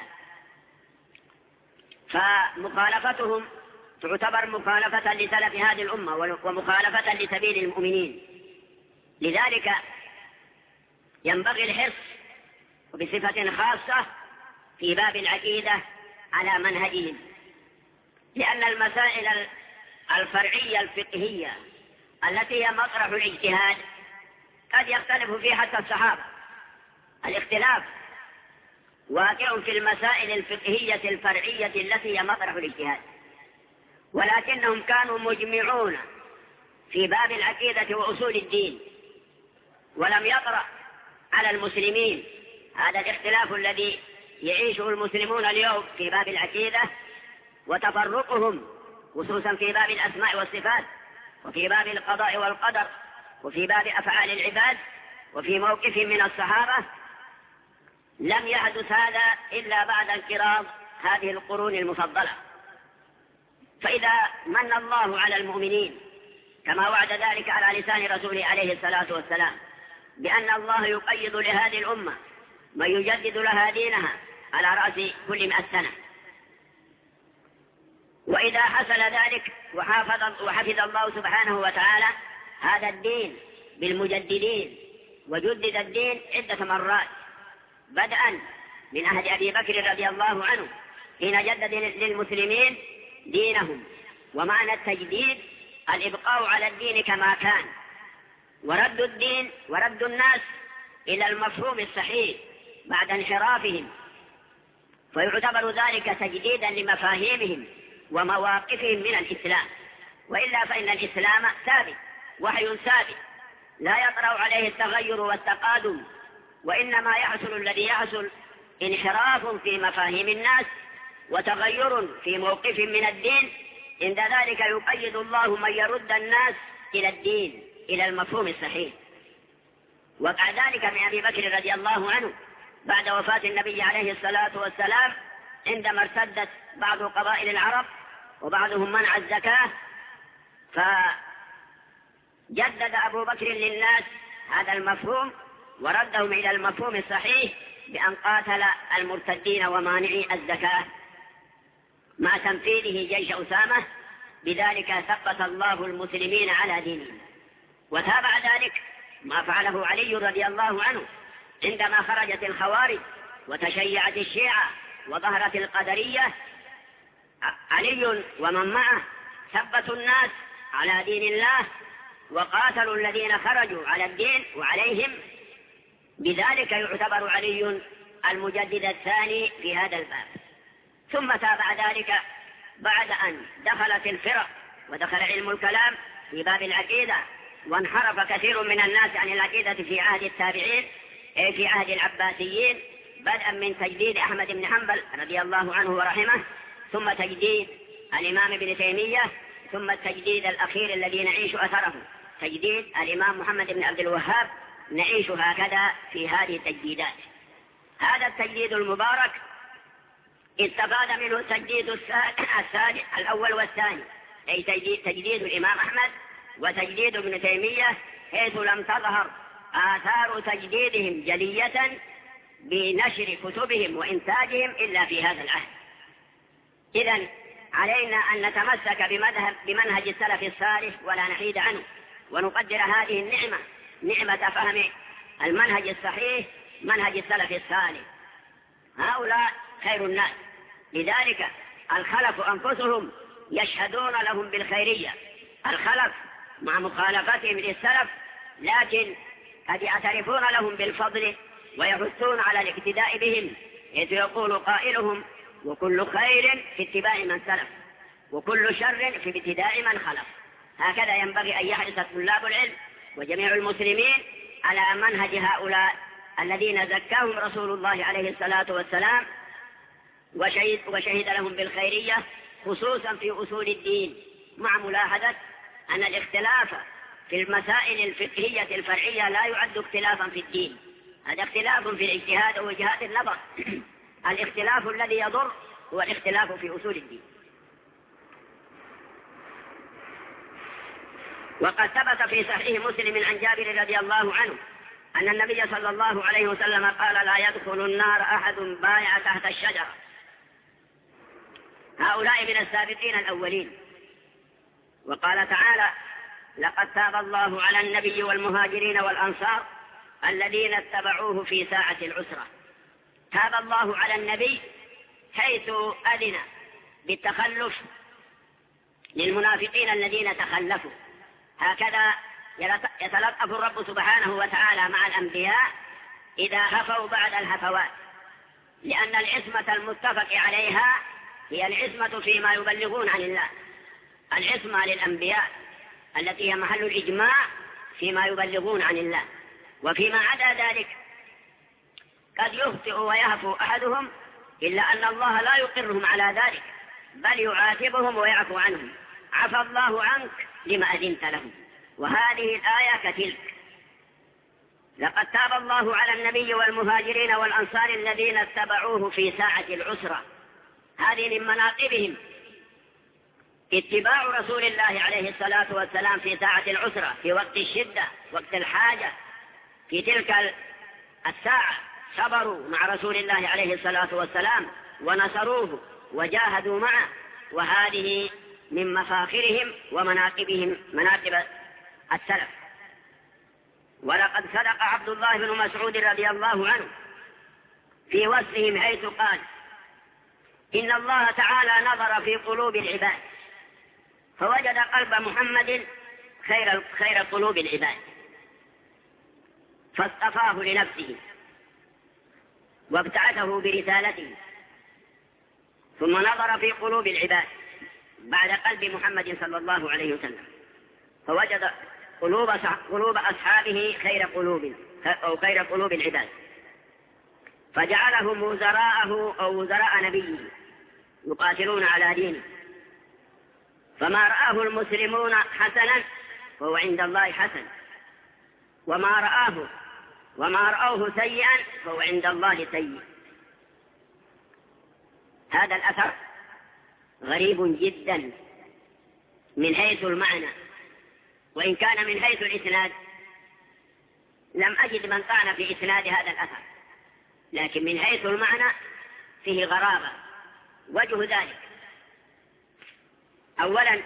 فمخالفتهم تعتبر مخالفة لسلف هذه الأمة ومخالفة لسبيل المؤمنين. لذلك ينبغي الحرص وبصفة خاصة في باب العقيدة على منهجهم، لأن المسائل الفرعية الفقهية التي هي مطرح الاجتهاد قد يختلف فيها حتى الصحابة. الاختلاف واقع في المسائل الفقهية الفرعية التي هي مطرح الاجتهاد، ولكنهم كانوا مجمعون في باب العقيدة وأصول الدين، ولم يطرأ على المسلمين هذا الاختلاف الذي يعيشه المسلمون اليوم في باب العقيدة، وتفرقهم خصوصا في باب الأسماء والصفات، وفي باب القضاء والقدر، وفي باب أفعال العباد، وفي موقف من الصحابة. لم يحدث هذا إلا بعد انقراض هذه القرون المفضلة. فإذا من الله على المؤمنين كما وعد ذلك على لسان رسوله عليه الصلاة والسلام بأن الله يقيض لهذه الأمة من يجدد لها دينها على رأس كل 100 سنة، وإذا حصل ذلك وحفظ الله سبحانه وتعالى هذا الدين بالمجددين، وجدد الدين عدة مرات، بدءا من عهد أبي بكر رضي الله عنه حين جدد للمسلمين دينهم. ومعنى التجديد الإبقاء على الدين كما كان، ورد الدين ورد الناس إلى المفهوم الصحيح بعد انحرافهم، فيعتبر ذلك تجديدا لمفاهيمهم ومواقفهم من الإسلام. وإلا فإن الإسلام ثابت، وحي ثابت لا يطرأ عليه التغير والتقادم، وإنما يحصل الذي يحصل انحراف في مفاهيم الناس وتغير في موقف من الدين. عند ذلك يقيد الله من يرد الناس إلى الدين، إلى المفهوم الصحيح. وقع ذلك من أبي بكر رضي الله عنه بعد وفاة النبي عليه الصلاة والسلام، عندما ارتدت بعض قبائل العرب وبعضهم منع الزكاة، فجدد أبو بكر للناس هذا المفهوم وردهم إلى المفهوم الصحيح بأن قاتل المرتدين ومانعي الزكاة مع تنفيذه جيش أسامة. بذلك ثبت الله المسلمين على دينهم. وتابع ذلك ما فعله علي رضي الله عنه عندما خرجت الخوارج وتشيعت الشيعة وظهرت القدرية. علي ومن معه ثبتوا الناس على دين الله وقاتلوا الذين خرجوا على الدين وعليهم. بذلك يعتبر علي المجدد الثاني في هذا الباب. ثم تابع ذلك بعد أن دخلت الفرق ودخل علم الكلام في باب العقيدة، وانحرف كثير من الناس عن العقيدة في عهد التابعين، في عهد العباسيين، بدءا من تجديد أحمد بن حنبل رضي الله عنه ورحمه، ثم تجديد الإمام ابن تيمية، ثم التجديد الأخير الذي نعيش أثره تجديد الإمام محمد بن عبد الوهاب، نعيش هكذا في هذه التجديدات. هذا التجديد المبارك استفاد منه التجديد الثاني الأول والثاني، أي تجديد الإمام أحمد وتجديد ابن تيمية، حيث لم تظهر آثار تجديدهم جلية بنشر كتبهم وإنتاجهم إلا في هذا العهد. إذن علينا أن نتمسك بمنهج السلف الصالح ولا نحيد عنه، ونقدر هذه النعمة، نعمة فهم المنهج الصحيح، منهج السلف الصالح. هؤلاء خير الناس، لذلك الخلف أنفسهم يشهدون لهم بالخيرية، الخلف مع مخالفتهم للسلف لكن قد يعترفون لهم بالفضل ويحثون على الاقتداء بهم، إذ يقول قائلهم: وكل خير في اتباع من سلف، وكل شر في ابتداع من خلف. هكذا ينبغي أن يحرص طلاب العلم وجميع المسلمين على منهج هؤلاء الذين زكاهم رسول الله عليه الصلاة والسلام وشهد لهم بالخيرية، خصوصا في أصول الدين، مع ملاحظة أن الاختلاف في المسائل الفقهية الفرعية لا يعد اختلافا في الدين، هذا اختلاف في الاجتهاد ووجهات النظر. الاختلاف الذي يضر هو الاختلاف في أصول الدين. وقد ثبت في صحيح مسلم عن جابر رضي الله عنه أن النبي صلى الله عليه وسلم قال: لا يدخل النار أحد بايع تحت الشجرة. هؤلاء من السابقين الأولين. وقال تعالى: لقد تاب الله على النبي والمهاجرين والأنصار الذين اتبعوه في ساعة العسرة. تاب الله على النبي حيث أذن بالتخلف للمنافقين الذين تخلفوا. هكذا يتلطف الرب سبحانه وتعالى مع الأنبياء إذا هفوا بعد الهفوات، لأن العصمة المتفق عليها هي العصمة فيما يبلغون عن الله. العصمة للأنبياء التي هي محل الإجماع فيما يبلغون عن الله، وفيما عدا ذلك قد يخطئ ويهفو أحدهم، إلا أن الله لا يقرهم على ذلك، بل يعاتبهم ويعفو عنهم. عفى الله عنك لما أذنت لهم. وهذه الآية كتلك: لقد تاب الله على النبي والمهاجرين والأنصار الذين اتبعوه في ساعة العسرة. هذه من مناقبهم اتباع رسول الله عليه الصلاة والسلام في ساعة العسرة، في وقت الشدة، وقت الحاجة. في تلك الساعة صبروا مع رسول الله عليه الصلاة والسلام ونصروه وجاهدوا معه، وهذه من مفاخرهم ومناقبهم، مناقب السلف. ولقد صدق عبد الله بن مسعود رضي الله عنه في وصفهم حيث قال: إن الله تعالى نظر في قلوب العباد فوجد قلب محمد خير قلوب العباد، فاصطفاه لنفسه وابتعثه برسالته، ثم نظر في قلوب العباد بعد قلب محمد صلى الله عليه وسلم فوجد قلوب أصحابه خير قلوب العباد، فجعلهم وزراءه أو وزراء نبيه يقاتلون على دينه. فما رآه المسلمون حسنا فهو عند الله حسن، وما رأوه سيئا فهو عند الله سيء. هذا الأثر غريب جدا من حيث المعنى، وإن كان من حيث الإسناد لم أجد من طعن في إسناد هذا الأثر، لكن من حيث المعنى فيه غرابة. وجه ذلك: أولا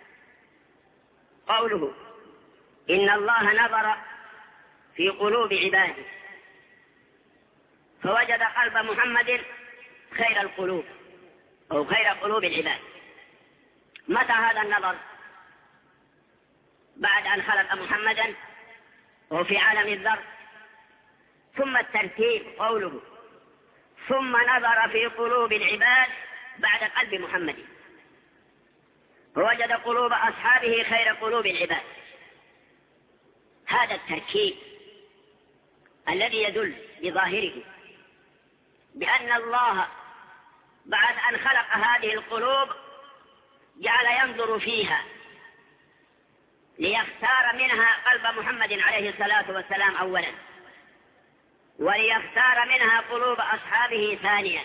قوله: إن الله نظر في قلوب عباده فوجد قلب محمد خير القلوب أو خير قلوب العباد. متى هذا النظر؟ بعد أن خلق محمدا وفي عالم الذر. ثم الترتيب قوله: ثم نظر في قلوب العباد بعد قلب محمد فوجد قلوب أصحابه خير قلوب العباد. هذا التركيب الذي يدل بظاهره بأن الله بعد أن خلق هذه القلوب جعل ينظر فيها ليختار منها قلب محمد عليه الصلاة والسلام أولا، وليختار منها قلوب أصحابه ثانيا.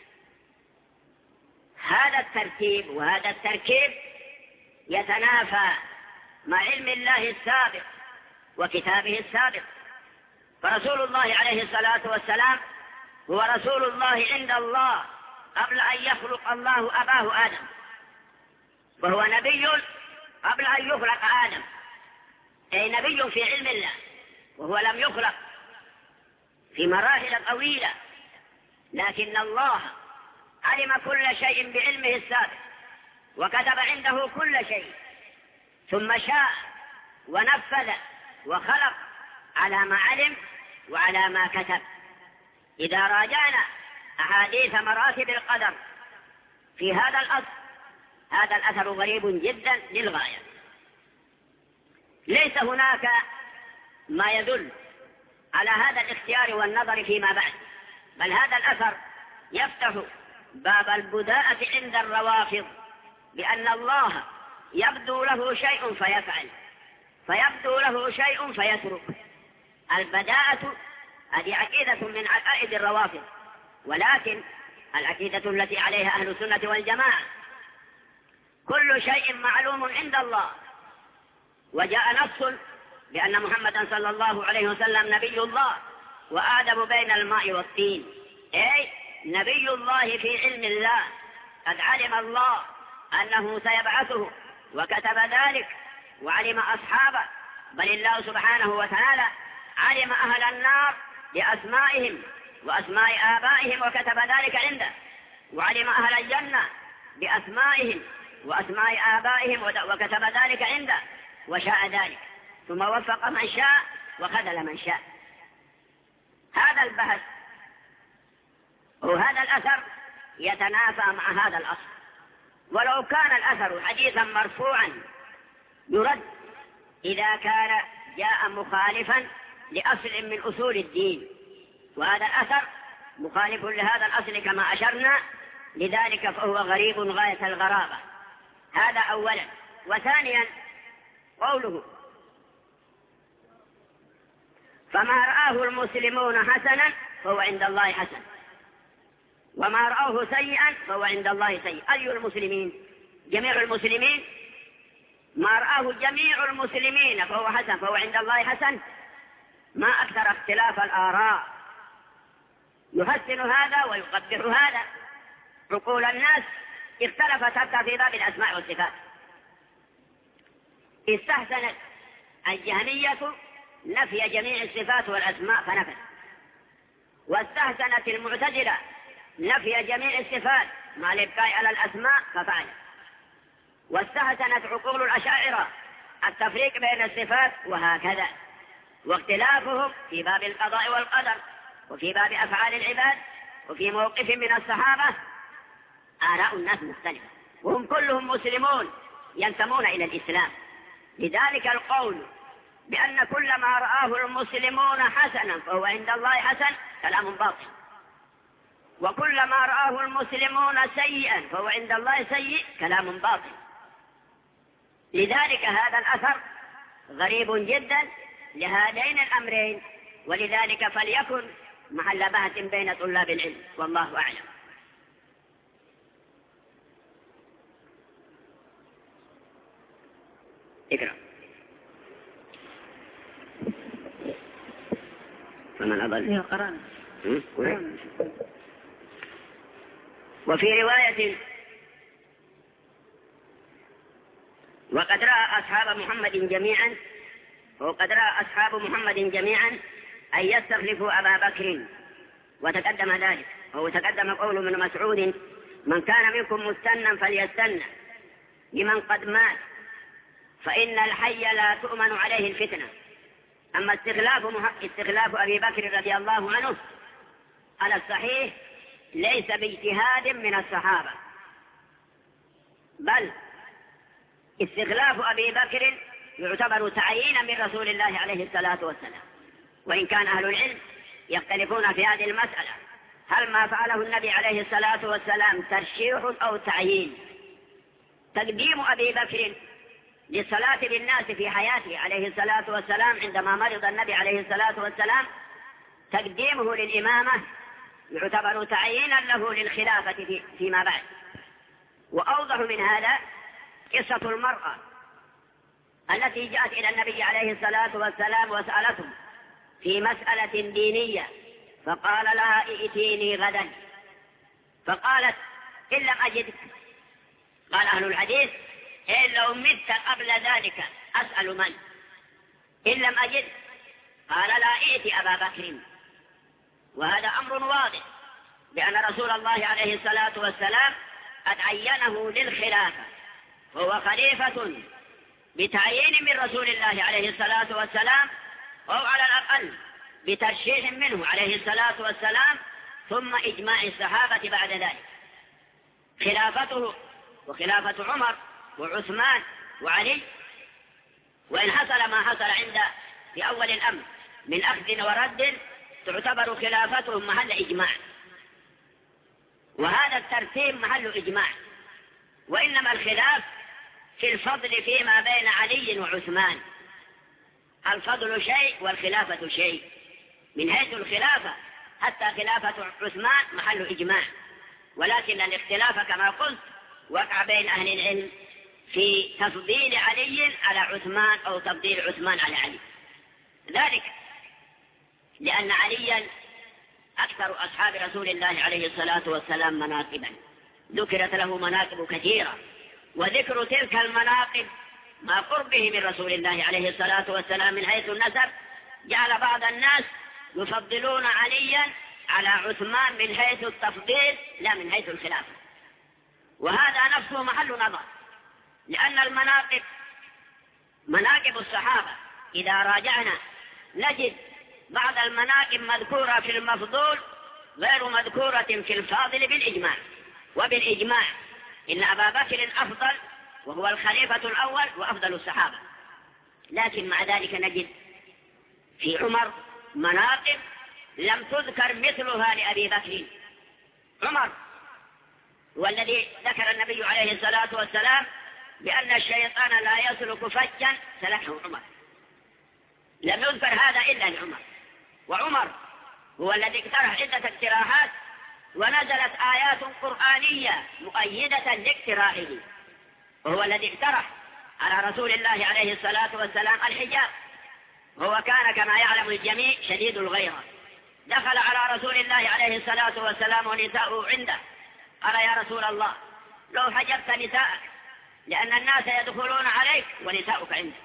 هذا الترتيب وهذا التركيب يتنافى مع علم الله السابق وكتابه السابق. فرسول الله عليه الصلاة والسلام هو رسول الله عند الله قبل أن يخلق الله أباه آدم، وهو نبي قبل أن يخلق آدم، أي نبي في علم الله، وهو لم يخلق في مراحل طويلة، لكن الله علم كل شيء بعلمه السابق وكتب عنده كل شيء، ثم شاء ونفذ وخلق على ما علم وعلى ما كتب. إذا راجعنا أحاديث مراتب القدر في هذا الأصل، هذا الأثر غريب جدا للغاية. ليس هناك ما يدل على هذا الاختيار والنظر فيما بعد، بل هذا الأثر يفتح باب البداءة عند الروافض، بأن الله يبدو له شيء فيفعل، فيبدو له شيء فيترك. البداءة هذه عقيدة من عقائد الروافض، ولكن العقيدة التي عليها أهل السنة والجماعة كل شيء معلوم عند الله. وجاء نص بأن محمدا صلى الله عليه وسلم نبي الله وآدم بين الماء والطين، أي نبي الله في علم الله، قد علم الله أنه سيبعثه وكتب ذلك وعلم أصحابه، بل الله سبحانه وتعالى علم أهل النار بأسمائهم وأسماء آبائهم وكتب ذلك عنده، وعلم أهل الجنة بأسمائهم وأسماء آبائهم وكتب ذلك عنده، وشاء ذلك، ثم وفق من شاء وخذل من شاء. هذا البحث وهذا الأثر يتنافى مع هذا الأصل، ولو كان الأثر حديثا مرفوعا يرد إذا كان جاء مخالفا لأصل من أصول الدين، وهذا الأثر مخالف لهذا الأصل كما أشرنا، لذلك فهو غريب غاية الغرابة. هذا أولا. وثانيا قوله فما رآه المسلمون حسنا فهو عند الله حسن، وما رآه سيئا فهو عند الله سيء. أي المسلمين؟ جميع المسلمين. ما رآه جميع المسلمين فهو حسن فهو عند الله حسن. ما أكثر اختلاف الآراء، يحسن هذا ويقبح هذا. عقول الناس اختلفت حتى في باب الأسماء والصفات. استحسنت الجهمية نفي جميع الصفات والأسماء فنفت، واستحسنت المعتزلة نفي جميع الصفات مع الإبقاء على الأسماء ففعل، واستحسنت عقول الأشاعرة التفريق بين الصفات، وهكذا. واختلافهم في باب القضاء والقدر وفي باب أفعال العباد وفي موقف من الصحابة آراء الناس مختلفة، وهم كلهم مسلمون ينتمون إلى الإسلام. لذلك القول بأن كل ما رآه المسلمون حسنا فهو عند الله حسن كلام باطل، وكل ما رآه المسلمون سيئا فهو عند الله سيء كلام باطل. لذلك هذا الأثر غريب جدا لهذين الأمرين، ولذلك فليكن محل بحث بين طلاب العلم، والله أعلم. اقرأ. فمن أضل قرأنا. وفي رواية وقد رأى أصحاب محمد جميعا أن يستخلفوا أبا بكر، وتقدم ذلك، وهو تقدم قول من مسعود من كان منكم مستنا فليستنى لمن قد مات فإن الحي لا تؤمن عليه الفتنة. أما استخلاف أبي بكر رضي الله عنه على الصحيح ليس باجتهاد من الصحابة، بل استخلاف أبي بكر يعتبر تعيينا من رسول الله عليه الصلاة والسلام، وإن كان أهل العلم يختلفون في هذه المسألة، هل ما فعله النبي عليه الصلاة والسلام ترشيح أو تعيين؟ تقديم أبي بكر للصلاة بالناس في حياته عليه الصلاة والسلام عندما مرض النبي عليه الصلاة والسلام، تقديمه للإمامة يعتبر تعيينا له للخلافة فيما بعد. وأوضح من هذا قصة المرأة التي جاءت إلى النبي عليه الصلاة والسلام وسألته في مسألة دينية، فقال لها ائتيني غدا، فقالت إن لم أجدك، قال أهل الحديث إن لو مت قبل ذلك أسأل من؟ إن لم أجد قال لا ائت أبا بكر. وهذا أمر واضح بأن رسول الله عليه الصلاة والسلام قد عينه للخلافة، وهو خليفة بتعيين من رسول الله عليه الصلاة والسلام، أو على الأقل بترشيح منه عليه الصلاة والسلام، ثم إجماع الصحابة بعد ذلك. خلافته وخلافة عمر وعثمان وعلي، وإن حصل ما حصل في أول الأمر من أخذ ورد، تعتبر خلافتهم محل إجماع، وهذا الترتيب محل إجماع. وإنما الخلاف في الفضل فيما بين علي وعثمان، الفضل شيء والخلافة شيء. من حيث الخلافة حتى خلافة عثمان محل إجماع، ولكن الاختلاف كما قلت وقع بين أهل العلم في تفضيل علي على عثمان أو تفضيل عثمان على علي، ذلك لأن عليا أكثر أصحاب رسول الله عليه الصلاة والسلام مناقبا، ذكرت له مناقب كثيرة، وذكر تلك المناقب ما قربه من رسول الله عليه الصلاة والسلام من حيث النسب جعل بعض الناس يفضلون عليا على عثمان من حيث التفضيل لا من حيث الخلافة، وهذا نفسه محل نظر، لأن المناقب مناقب الصحابة إذا راجعنا نجد بعض المناقب مذكورة في المفضول غير مذكورة في الفاضل بالإجماع. وبالإجماع إن أبا بكر أفضل وهو الخليفة الأول وأفضل الصحابة، لكن مع ذلك نجد في عمر مناقب لم تذكر مثلها لأبي بكر. عمر والذي ذكر النبي عليه الصلاة والسلام بأن الشيطان لا يسلك فجا سلكه عمر، لم يذكر هذا إلا لعمر. وعمر هو الذي اقترح عدة اقتراحات، ونزلت آيات قرآنية مؤيدة لاقتراحه، وهو الذي اقترح على رسول الله عليه الصلاة والسلام الحجاب، وهو كان كما يعلم الجميع شديد الغيرة. دخل على رسول الله عليه الصلاة والسلام ونساؤه عنده، قال يا رسول الله لو حجبت نساءك لأن الناس يدخلون عليك ونساؤك عندك،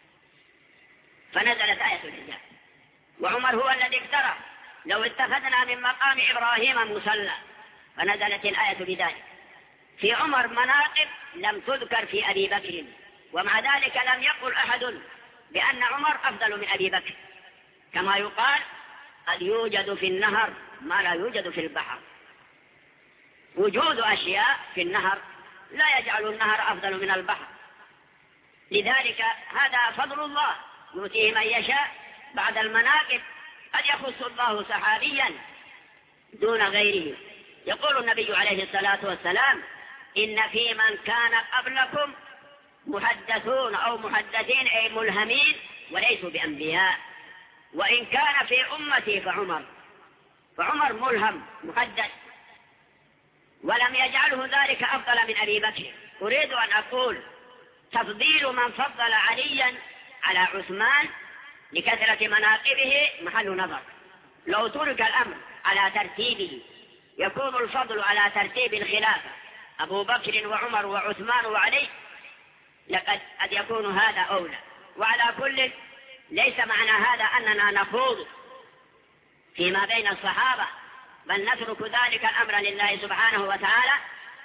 فنزلت آية الحجاب. وعمر هو الذي اقترح لو اتخذنا من مقام إبراهيم مصلى، فنزلت الآية بذلك. في عمر مناقب لم تذكر في أبي بكر، ومع ذلك لم يقل أحد بأن عمر أفضل من أبي بكر، كما يقال قد يوجد في النهر ما لا يوجد في البحر. وجود أشياء في النهر لا يجعل النهر أفضل من البحر، لذلك هذا فضل الله يؤتيه من يشاء. بعد المناقب قد يخص الله صحابيا دون غيره. يقول النبي عليه الصلاة والسلام إن في من كان قبلكم محدثون أو محدثين أي ملهمين وليسوا بأنبياء، وإن كان في أمتي فعمر ملهم محدث، ولم يجعله ذلك أفضل من أبي بكر. أريد أن أقول تفضيل من فضل عليا على عثمان لكثرة مناقبه محل نظر. لو ترك الأمر على ترتيبه يكون الفضل على ترتيب الخلافة أبو بكر وعمر وعثمان وعلي، قد يكون هذا أولى. وعلى كل ليس معنى هذا أننا نخوض فيما بين الصحابة، بل نترك ذلك الأمر لله سبحانه وتعالى،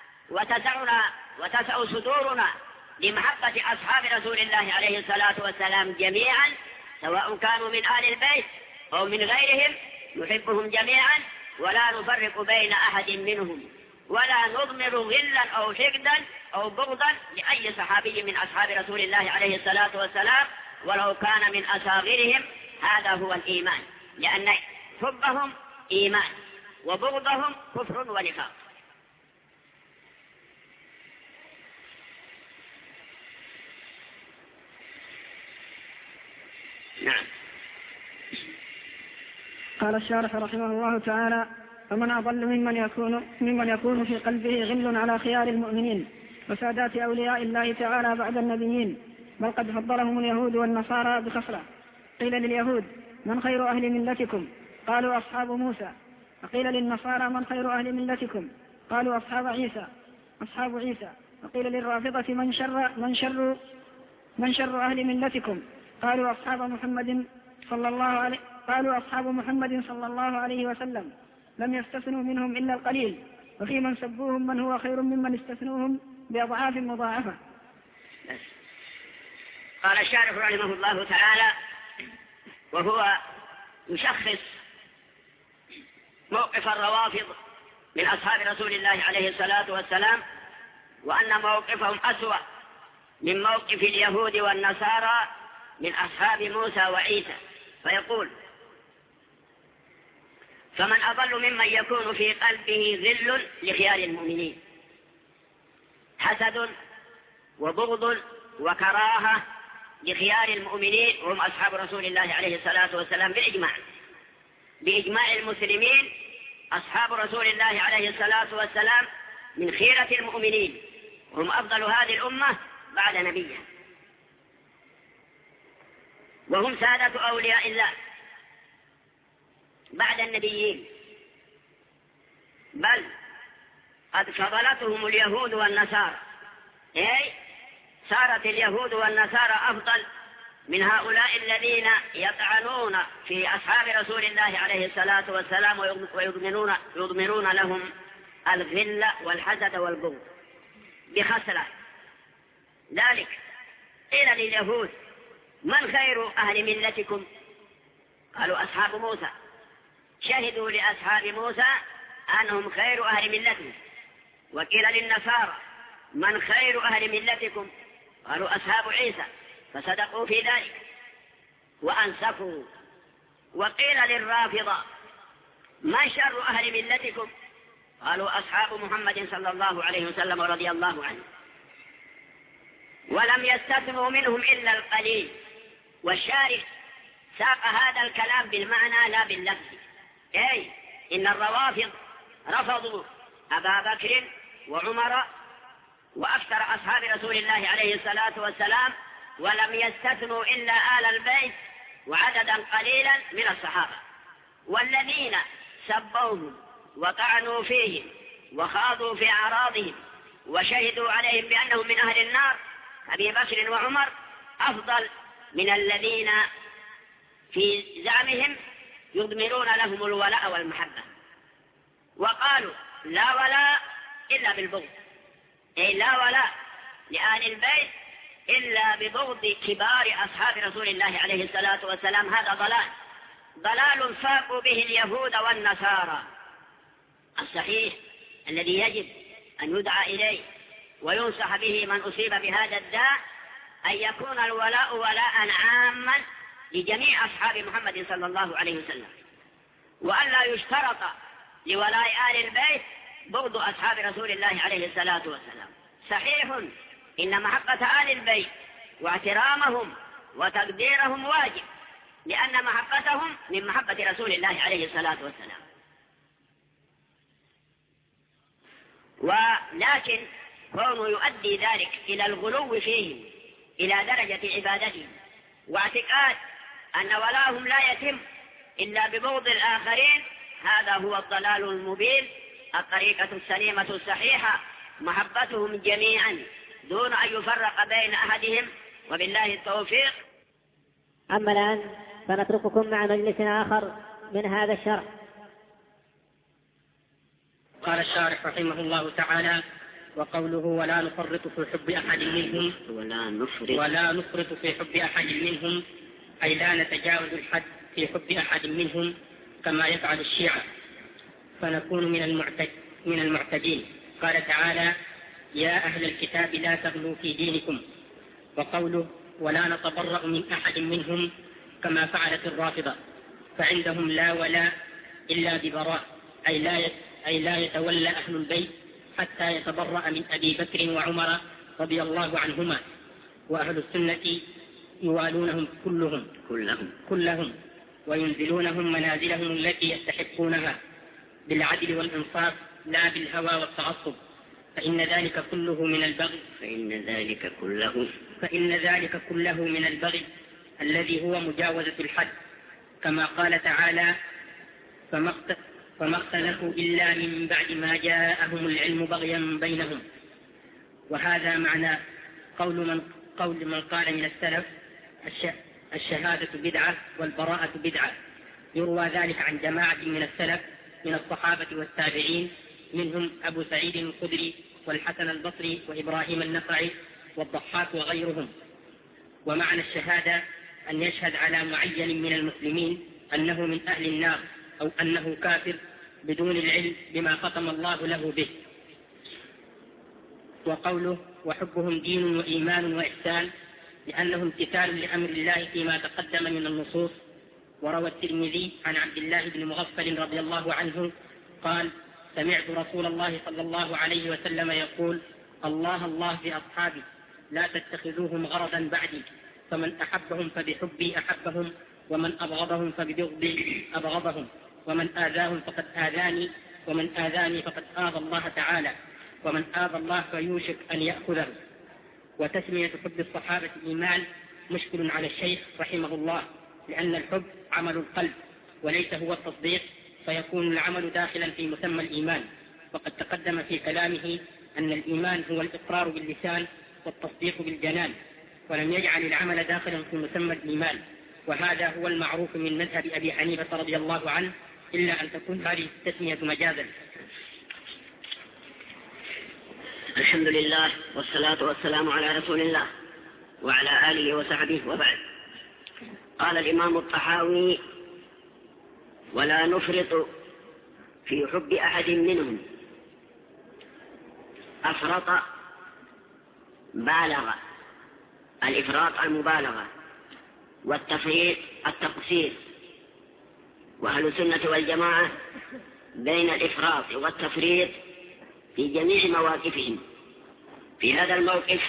وتسع صدورنا لمحبة أصحاب رسول الله عليه الصلاة والسلام جميعا، سواء كانوا من آل البيت أو من غيرهم، نحبهم جميعا ولا نفرق بين أحد منهم، ولا نضمر غلا أو حقدا أو بغضا لأي صحابي من أصحاب رسول الله عليه الصلاة والسلام ولو كان من أصاغرهم. هذا هو الإيمان، لأن حبهم إيمان وبغضهم كفر ونفاق. نعم. قال الشارح رحمه الله تعالى: فمن أضل ممن يكون في قلبه غل على خيار المؤمنين وسادات أولياء الله تعالى بعد النبيين، بل قد فضلهم اليهود والنصارى بخصلة. قيل لليهود: من خير أهل ملتكم؟ قالوا: أصحاب موسى. وقيل للنصارى: من خير أهل ملتكم؟ قالوا: أصحاب عيسى. وقيل للرافضة: من شر أهل ملتكم؟ قالوا: أصحاب محمد صلى الله عليه وسلم. لم يستثنوا منهم إلا القليل، وفي من سبوهم من هو خير ممن استثنوهم بأضعاف مضاعفة. قال الشارح رحمه الله تعالى وهو يشخص موقف الروافض من أصحاب رسول الله عليه الصلاة والسلام، وأن موقفهم أسوأ من موقف اليهود والنصارى من أصحاب موسى وعيسى، فيقول: فمن أضل ممن يكون في قلبه غل لخيار المؤمنين، حسد وبغض وكراهة لخيار المؤمنين هم أصحاب رسول الله عليه الصلاة والسلام بإجماع المسلمين. أصحاب رسول الله عليه الصلاة والسلام من خيرة المؤمنين، هم أفضل هذه الأمة بعد نبيها، وهم سادة أولياء الله بعد النبيين، بل قد فضلتهم اليهود والنصارى، أي صارت اليهود والنصارى أفضل من هؤلاء الذين يطعنون في أصحاب رسول الله عليه الصلاة والسلام ويضمرون لهم الغل والحسد والبغض بخسرة. ذلك قيل لليهود: من خير أهل ملتكم؟ قالوا: أصحاب موسى. شهدوا لأصحاب موسى أنهم خير أهل ملتهم. وقيل للنصارى: من خير أهل ملتكم؟ قالوا: أصحاب عيسى، فصدقوا في ذلك وأنصفوا. وقيل للرافضة: ما شر أهل ملتكم؟ قالوا: أصحاب محمد صلى الله عليه وسلم ورضي الله عنه. ولم يستثنوا منهم إلا القليل. والشارح ساق هذا الكلام بالمعنى لا باللفظ، أي إن الروافض رفضوا أبا بكر وعمر وأكثر أصحاب رسول الله عليه الصلاة والسلام، ولم يستثنوا إلا آل البيت وعددا قليلا من الصحابة. والذين سبوهم وطعنوا فيهم وخاضوا في أعراضهم وشهدوا عليهم بأنهم من أهل النار أبي بكر وعمر أفضل من الذين في زعمهم يضمرون لهم الولاء والمحبة. وقالوا: لا ولاء إلا بالبغض، أي لا ولاء لآل البيت إلا ببغض كبار أصحاب رسول الله عليه الصلاة والسلام. هذا ضلال ساقوا به اليهود والنصارى. الصحيح الذي يجب أن يدعى إليه وينصح به من أصيب بهذا الداء أن يكون الولاء ولاء عاما لجميع أصحاب محمد صلى الله عليه وسلم، وأن لا يشترط لولاء آل البيت بغض أصحاب رسول الله عليه الصلاة والسلام. صحيح إن محبة آل البيت واحترامهم وتقديرهم واجب، لأن محبتهم من محبة رسول الله عليه الصلاة والسلام. ولكن كونه يؤدي ذلك إلى الغلو فيهم إلى درجة عبادتهم واعتقاد أن ولاهم لا يتم إلا ببغض الآخرين، هذا هو الضلال المبين. الطريقة السليمة الصحيحة محبتهم جميعا دون أن يفرق بين أحدهم، وبالله التوفيق. أما الآن فنترككم مع مجلس آخر من هذا الشرح. قال الشارح رحمه الله تعالى: وقوله ولا نفرط في حب أحد منهم ولا نفرط في حب أحد منهم، أي لا نتجاوز الحد في حب أحد منهم كما يفعل الشيعة فنكون من المعتدين. قال تعالى: يا أهل الكتاب لا تغلوا في دينكم. وقوله ولا نتبرأ من أحد منهم كما فعلت الرافضة، فعندهم لا ولاء إلا ببراء، أي لا يتولى أهل البيت حتى يتبرأ من أبي بكر وعمر رضي الله عنهما، وأهل السنة يوالونهم كلهم وينزلونهم منازلهم التي يستحقونها بالعدل والإنصاف لا بالهوى والتعصب، فإن ذلك كله من البغي الذي هو مجاوزة الحد، كما قال تعالى: فما اختلفوا إلا من بعد ما جاءهم العلم بغيا بينهم. وهذا معنى قول من قال من السلف: الشهادة بدعة والبراءة بدعة. يروى ذلك عن جماعة من السلف من الصحابة والتابعين، منهم أبو سعيد الخدري والحسن البصري وإبراهيم النخعي والضحاك وغيرهم. ومعنى الشهادة أن يشهد على معين من المسلمين أنه من أهل النار أو أنه كافر بدون العلم بما ختم الله له به. وقوله: وحبهم دين وإيمان وإحسان، لأنه امتثال لأمر الله فيما تقدم من النصوص. وروى الترمذي عن عبد الله بن مغفل رضي الله عنه قال: سمعت رسول الله صلى الله عليه وسلم يقول: الله الله في أصحابي، لا تتخذوهم غرضا بعدي، فمن أحبهم فبحبي أحبهم، ومن أبغضهم فببغضي أبغضهم، ومن آذاهم فقد آذاني، ومن آذاني فقد آذى الله تعالى، ومن آذى الله فيوشك أن يأخذه. وتسمية حب الصحابة إيمان مشكل على الشيخ رحمه الله، لأن الحب عمل القلب وليس هو التصديق، فيكون العمل داخلا في مسمى الإيمان. وقد تقدم في كلامه أن الإيمان هو الإقرار باللسان والتصديق بالجنان، ولم يجعل العمل داخلا في مسمى الإيمان، وهذا هو المعروف من مذهب أبي حنيفة رضي الله عنه، إلا أن تكون هذه التسمية مجازا. الحمد لله والصلاة والسلام على رسول الله وعلى آله وصحبه، وبعد. قال الإمام الطحاوي: ولا نفرط في حب أحد منهم. أفرط بالغ، الإفراط المبالغة، والتفريط التقصير. وأهل السنة والجماعة بين الإفراط والتفريط في جميع مواقفهم. في هذا الموقف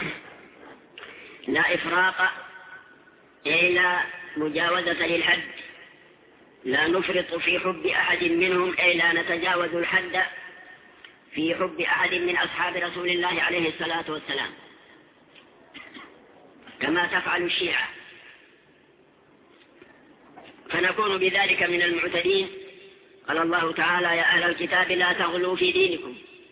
لا إفراط إلا مجاوزة للحد، لا نفرط في حب أحد منهم أي لا نتجاوز الحد في حب أحد من أصحاب رسول الله عليه الصلاة والسلام، كما تفعل الشيعة، فنكون بذلك من المعتدين. قال الله تعالى: يا أهل الكتاب لا تغلوا في دينكم.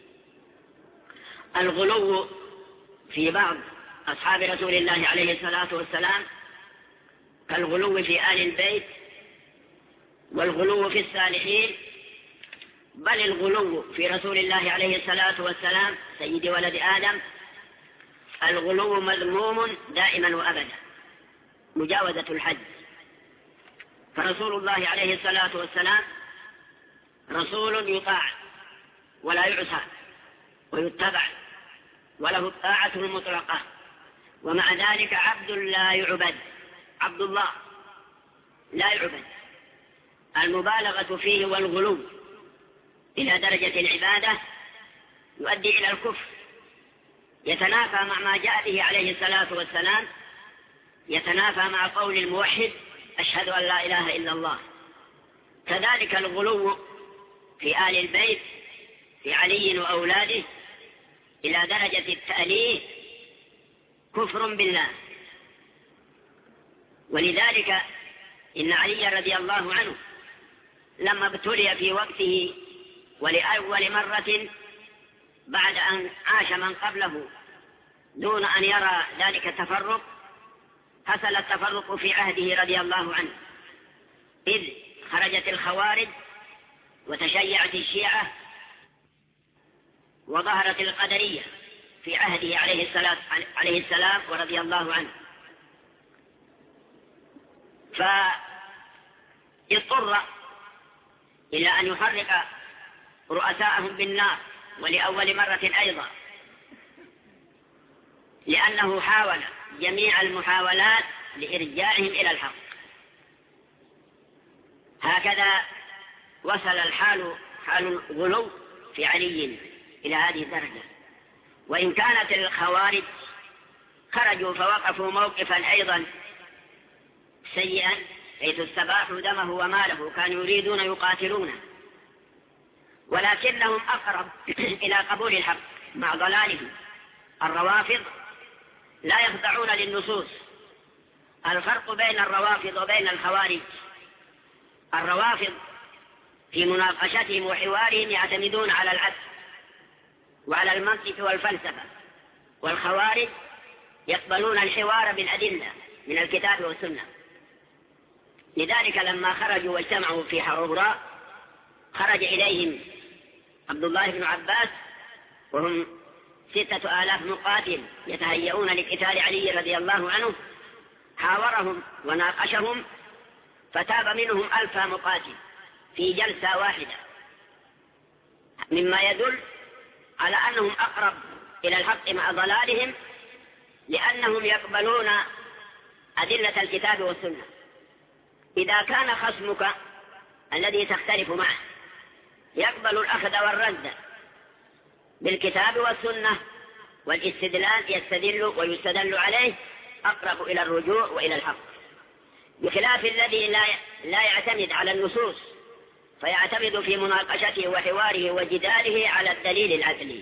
الغلو في بعض أصحاب رسول الله عليه الصلاة والسلام كالغلو في آل البيت والغلو في الصالحين، بل الغلو في رسول الله عليه الصلاة والسلام سيد ولد آدم الغلو مذموم دائما وأبدا، مجاوزة الحد. فرسول الله عليه الصلاة والسلام رسول يطاع ولا يعصى ويتبع، وله الطاعة المطلقة، ومع ذلك عبد لا يعبد، عبد الله لا يعبد. المبالغة فيه والغلو إلى درجة العبادة يؤدي إلى الكفر، يتنافى مع ما جاء به عليه الصلاة والسلام، يتنافى مع قول الموحد: أشهد أن لا إله إلا الله. كذلك الغلو في آل البيت، في علي وأولاده، إلى درجة التأليه كفر بالله. ولذلك إن علي رضي الله عنه لما ابتلي في وقته ولأول مرة بعد أن عاش من قبله دون أن يرى ذلك التفرق، حصل التفرق في عهده رضي الله عنه، إذ خرجت الخوارج وتشيعت الشيعة وظهرت القدرية في عهده عليه السلام ورضي الله عنه، فاضطر إلى أن يحرق رؤساءهم بالنار، ولأول مرة أيضا، لأنه حاول جميع المحاولات لإرجاعهم إلى الحق. هكذا وصل الحال حال غلو في علي إلى هذه الدرجة. وإن كانت الخوارج خرجوا فوقفوا موقفا أيضا سيئا حيث استباحوا دمه وماله، كانوا يريدون يقاتلونه، ولكنهم أقرب إلى قبول الحق مع ضلالهم. الروافض لا يخضعون للنصوص. الفرق بين الروافض وبين الخوارج: الروافض في مناقشتهم وحوارهم يعتمدون على العقل وعلى المنطق والفلسفة، والخوارج يقبلون الحوار بالأدلة من الكتاب والسنة. لذلك لما خرجوا واجتمعوا في حروراء خرج إليهم عبد الله بن عباس وهم 6,000 مقاتل يتهيئون لقتال علي رضي الله عنه، حاورهم وناقشهم فتاب منهم 1000 مقاتل في جلسة واحدة، مما يدل على أنهم أقرب إلى الحق مع ضلالهم، لأنهم يقبلون أدلة الكتاب والسنة. إذا كان خصمك الذي تختلف معه يقبل الأخذ والرد بالكتاب والسنة والاستدلال، يستدل ويستدل عليه، أقرب إلى الرجوع وإلى الحق، بخلاف الذي لا يعتمد على النصوص فيعتمد في مناقشته وحواره وجداله على الدليل العقلي.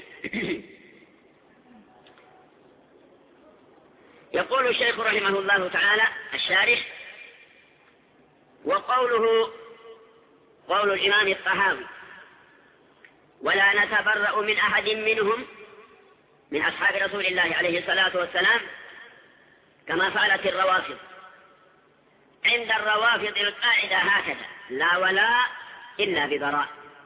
يقول الشيخ رحمه الله تعالى الشارح: وقوله قول الإمام الطحاوي: ولا نتبرأ من أحد منهم من أصحاب رسول الله عليه الصلاة والسلام كما فعلت الروافض. عند الروافض القاعدة هكذا: لا ولاء إلا ببراء.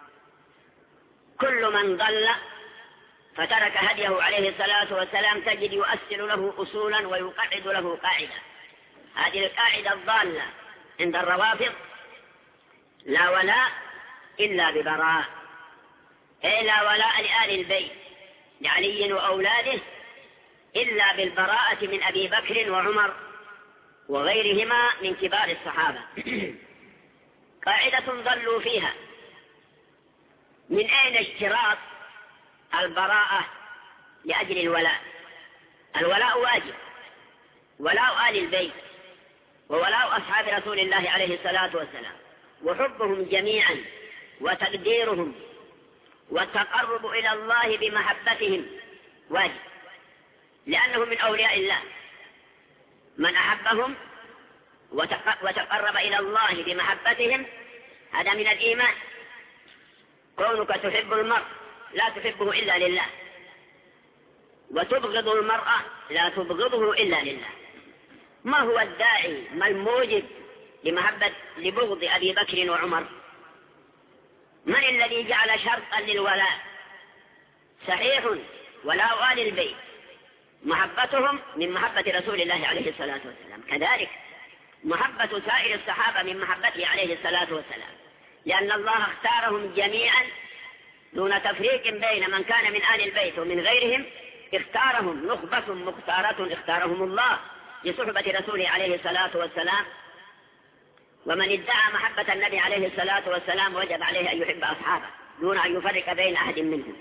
كل من ضل فترك هديه عليه الصلاة والسلام تجد يؤصل له أصولا ويقعد له قاعدة. هذه القاعدة الضالة عند الروافض: لا ولاء إلا ببراء، أي لا ولاء لآل البيت لعلي وأولاده إلا بالبراءة من أبي بكر وعمر وغيرهما من كبار الصحابة. قاعدة ضلوا فيها. من أين اشتراط البراءة لأجل الولاء؟ الولاء واجب، ولاء آل البيت وولاء أصحاب رسول الله عليه الصلاة والسلام، وحبهم جميعا وتقديرهم والتقرب إلى الله بمحبتهم واجب، لأنهم من أولياء الله. من أحبهم وتقرب إلى الله بمحبتهم هذا من الإيمان. كونك تحب المرء لا تحبه إلا لله، وتبغض المرء لا تبغضه إلا لله. ما هو الداعي، ما الموجب لبغض أبي بكر وعمر؟ من الذي جعل شرطا للولاء؟ صحيح ولاء آل البيت محبتهم من محبة رسول الله عليه الصلاة والسلام، كذلك محبة سائر الصحابة من محبته عليه الصلاة والسلام، لأن الله اختارهم جميعا دون تفريق بين من كان من آل البيت ومن غيرهم. اختارهم نخبة مختارة اختارهم الله لصحبة رسوله عليه الصلاة والسلام. ومن ادعى محبة النبي عليه الصلاة والسلام وجب عليه أن يحب أصحابه دون أن يفرق بين أحد منهم.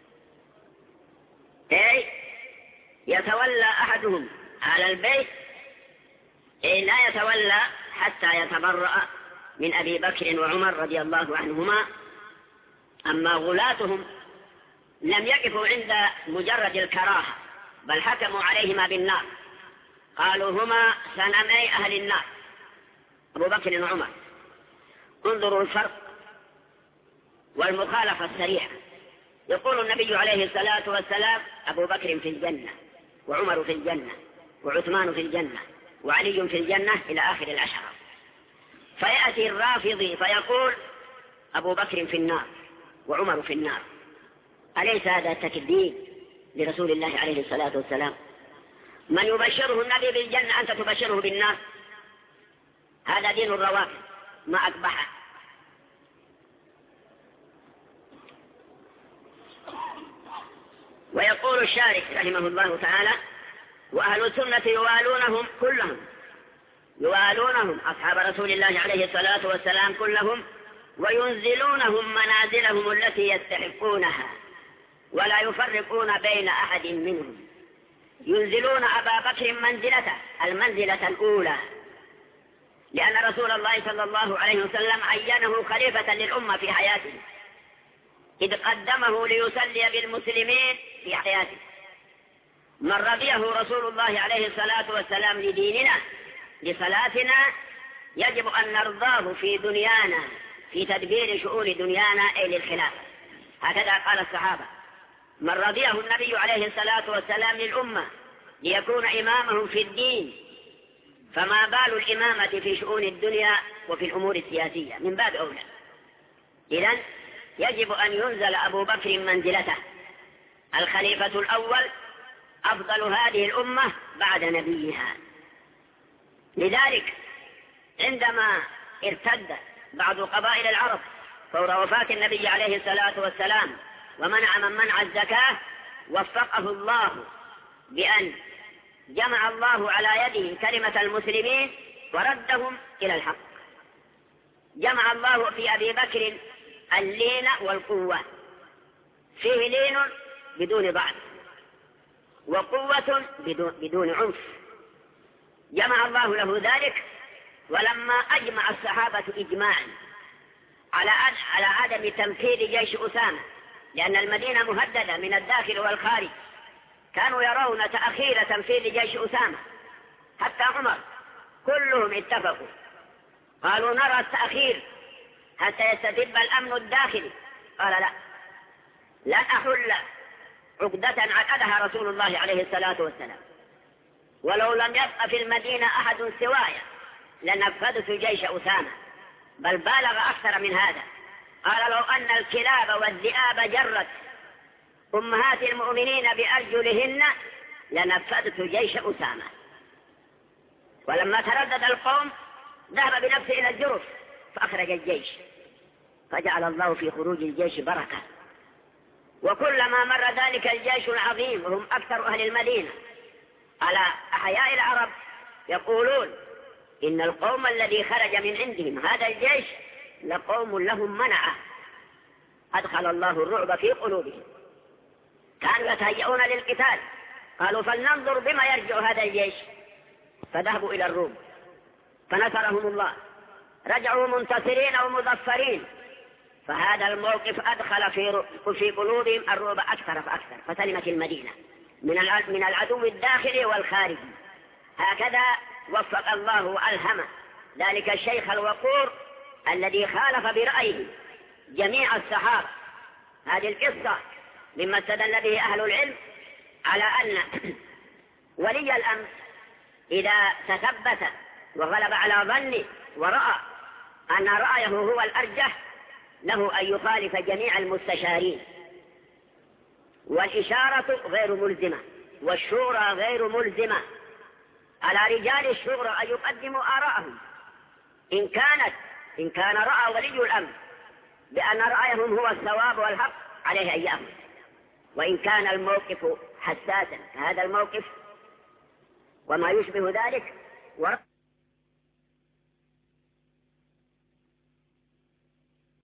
أي يتولى أحدهم على البيت، أي لا يتولى حتى يتبرأ من أبي بكر وعمر رضي الله عنهما. أما غلاتهم لم يقفوا عند مجرد الكراهة، بل حكموا عليهما بالنار، قالوا هما سنمي أهل النار أبو بكر وعمر. انظروا الفرق والمخالفة السريعة. يقول النبي عليه الصلاة والسلام: أبو بكر في الجنة، وعمر في الجنة، وعثمان في الجنة، وعلي في الجنة، إلى آخر العشرة. فيأتي الرافضي فيقول: أبو بكر في النار وعمر في النار. أليس هذا تكذيب لرسول الله عليه الصلاة والسلام؟ من يبشره النبي بالجنة أنت تبشره بالنار؟ هذا دين الروافض ما أقبحه. ويقول الشارح رحمه الله تعالى: وأهل السنة يوالونهم كلهم، يوالونهم أصحاب رسول الله عليه الصلاة والسلام كلهم وينزلونهم منازلهم التي يستحقونها ولا يفرقون بين أحد منهم. ينزلون أبا بكر منزلته، المنزلة الأولى، لأن رسول الله صلى الله عليه وسلم عينه خليفة للأمة في حياته، إذ قدمه ليصلي بالمسلمين في حياته. من رضيه رسول الله عليه الصلاة والسلام لديننا لصلاتنا يجب أن نرضاه في دنيانا في تدبير شؤون دنيانا أي للخلافة. هكذا قال الصحابة: من رضيه النبي عليه الصلاة والسلام للأمة ليكون إمامهم في الدين فما بال الإمامة في شؤون الدنيا وفي الأمور السياسية، من باب أولى. إذن يجب أن ينزل أبو بكر منزلته، الخليفة الأول أفضل هذه الأمة بعد نبيها. لذلك عندما ارتد بعض قبائل العرب فور وفاة النبي عليه الصلاة والسلام ومنع من منع الزكاة، وفقه الله بأن جمع الله على يده كلمة المسلمين وردهم إلى الحق. جمع الله في أبي بكر اللين والقوة، فيه لين بدون ضعف وقوة بدون عنف، جمع الله له ذلك. ولما أجمع الصحابة إجماعا على عدم تنفيذ جيش أسامة، لأن المدينة مهددة من الداخل والخارج، كانوا يرون تأخير تنفيذ جيش أسامة، حتى عمر كلهم اتفقوا قالوا نرى التأخير حتى يستتب الأمن الداخلي. قال لا، لن أحل عقدة عقدها رسول الله عليه الصلاة والسلام، ولو لم يبق في المدينة أحد سواي لنفذت جيش أسامة، بل بالغ أكثر من هذا. قال لو أن الكلاب والذئاب جرت أمهات المؤمنين بأرجلهن لنفذت جيش أسامة. ولما تردد القوم ذهب بنفسه إلى الجرف فأخرج الجيش، فجعل الله في خروج الجيش بركة. وكلما مر ذلك الجيش العظيم وهم أكثر أهل المدينة على أحياء العرب يقولون إن القوم الذي خرج من عندهم هذا الجيش لقوم لهم منعة، أدخل الله الرعب في قلوبهم، كانوا يتهيئون للقتال. قالوا فلننظر بما يرجع هذا الجيش، فذهبوا إلى الروم فنصرهم الله، رجعوا منتصرين ومظفرين. فهذا الموقف أدخل في قلوبهم الرعب أكثر فأكثر، فسلمت المدينة من العدو الداخلي والخارجي. هكذا وفق الله وألهم ذلك الشيخ الوقور الذي خالف برأيه جميع الصحابة. هذه القصة مما استدل به أهل العلم على أن ولي الأمر إذا تثبت وغلب على ظنه ورأى أن رأيه هو الأرجح له أن يخالف جميع المستشارين. والإشارة غير ملزمة والشورى غير ملزمة، على رجال الشورى أن يقدموا آراءهم. إن كان رأى ولي الأمر بأن رأيهم هو الصواب والحق عليه أن يأخذ، وإن كان الموقف حساسا هذا الموقف وما يشبه ذلك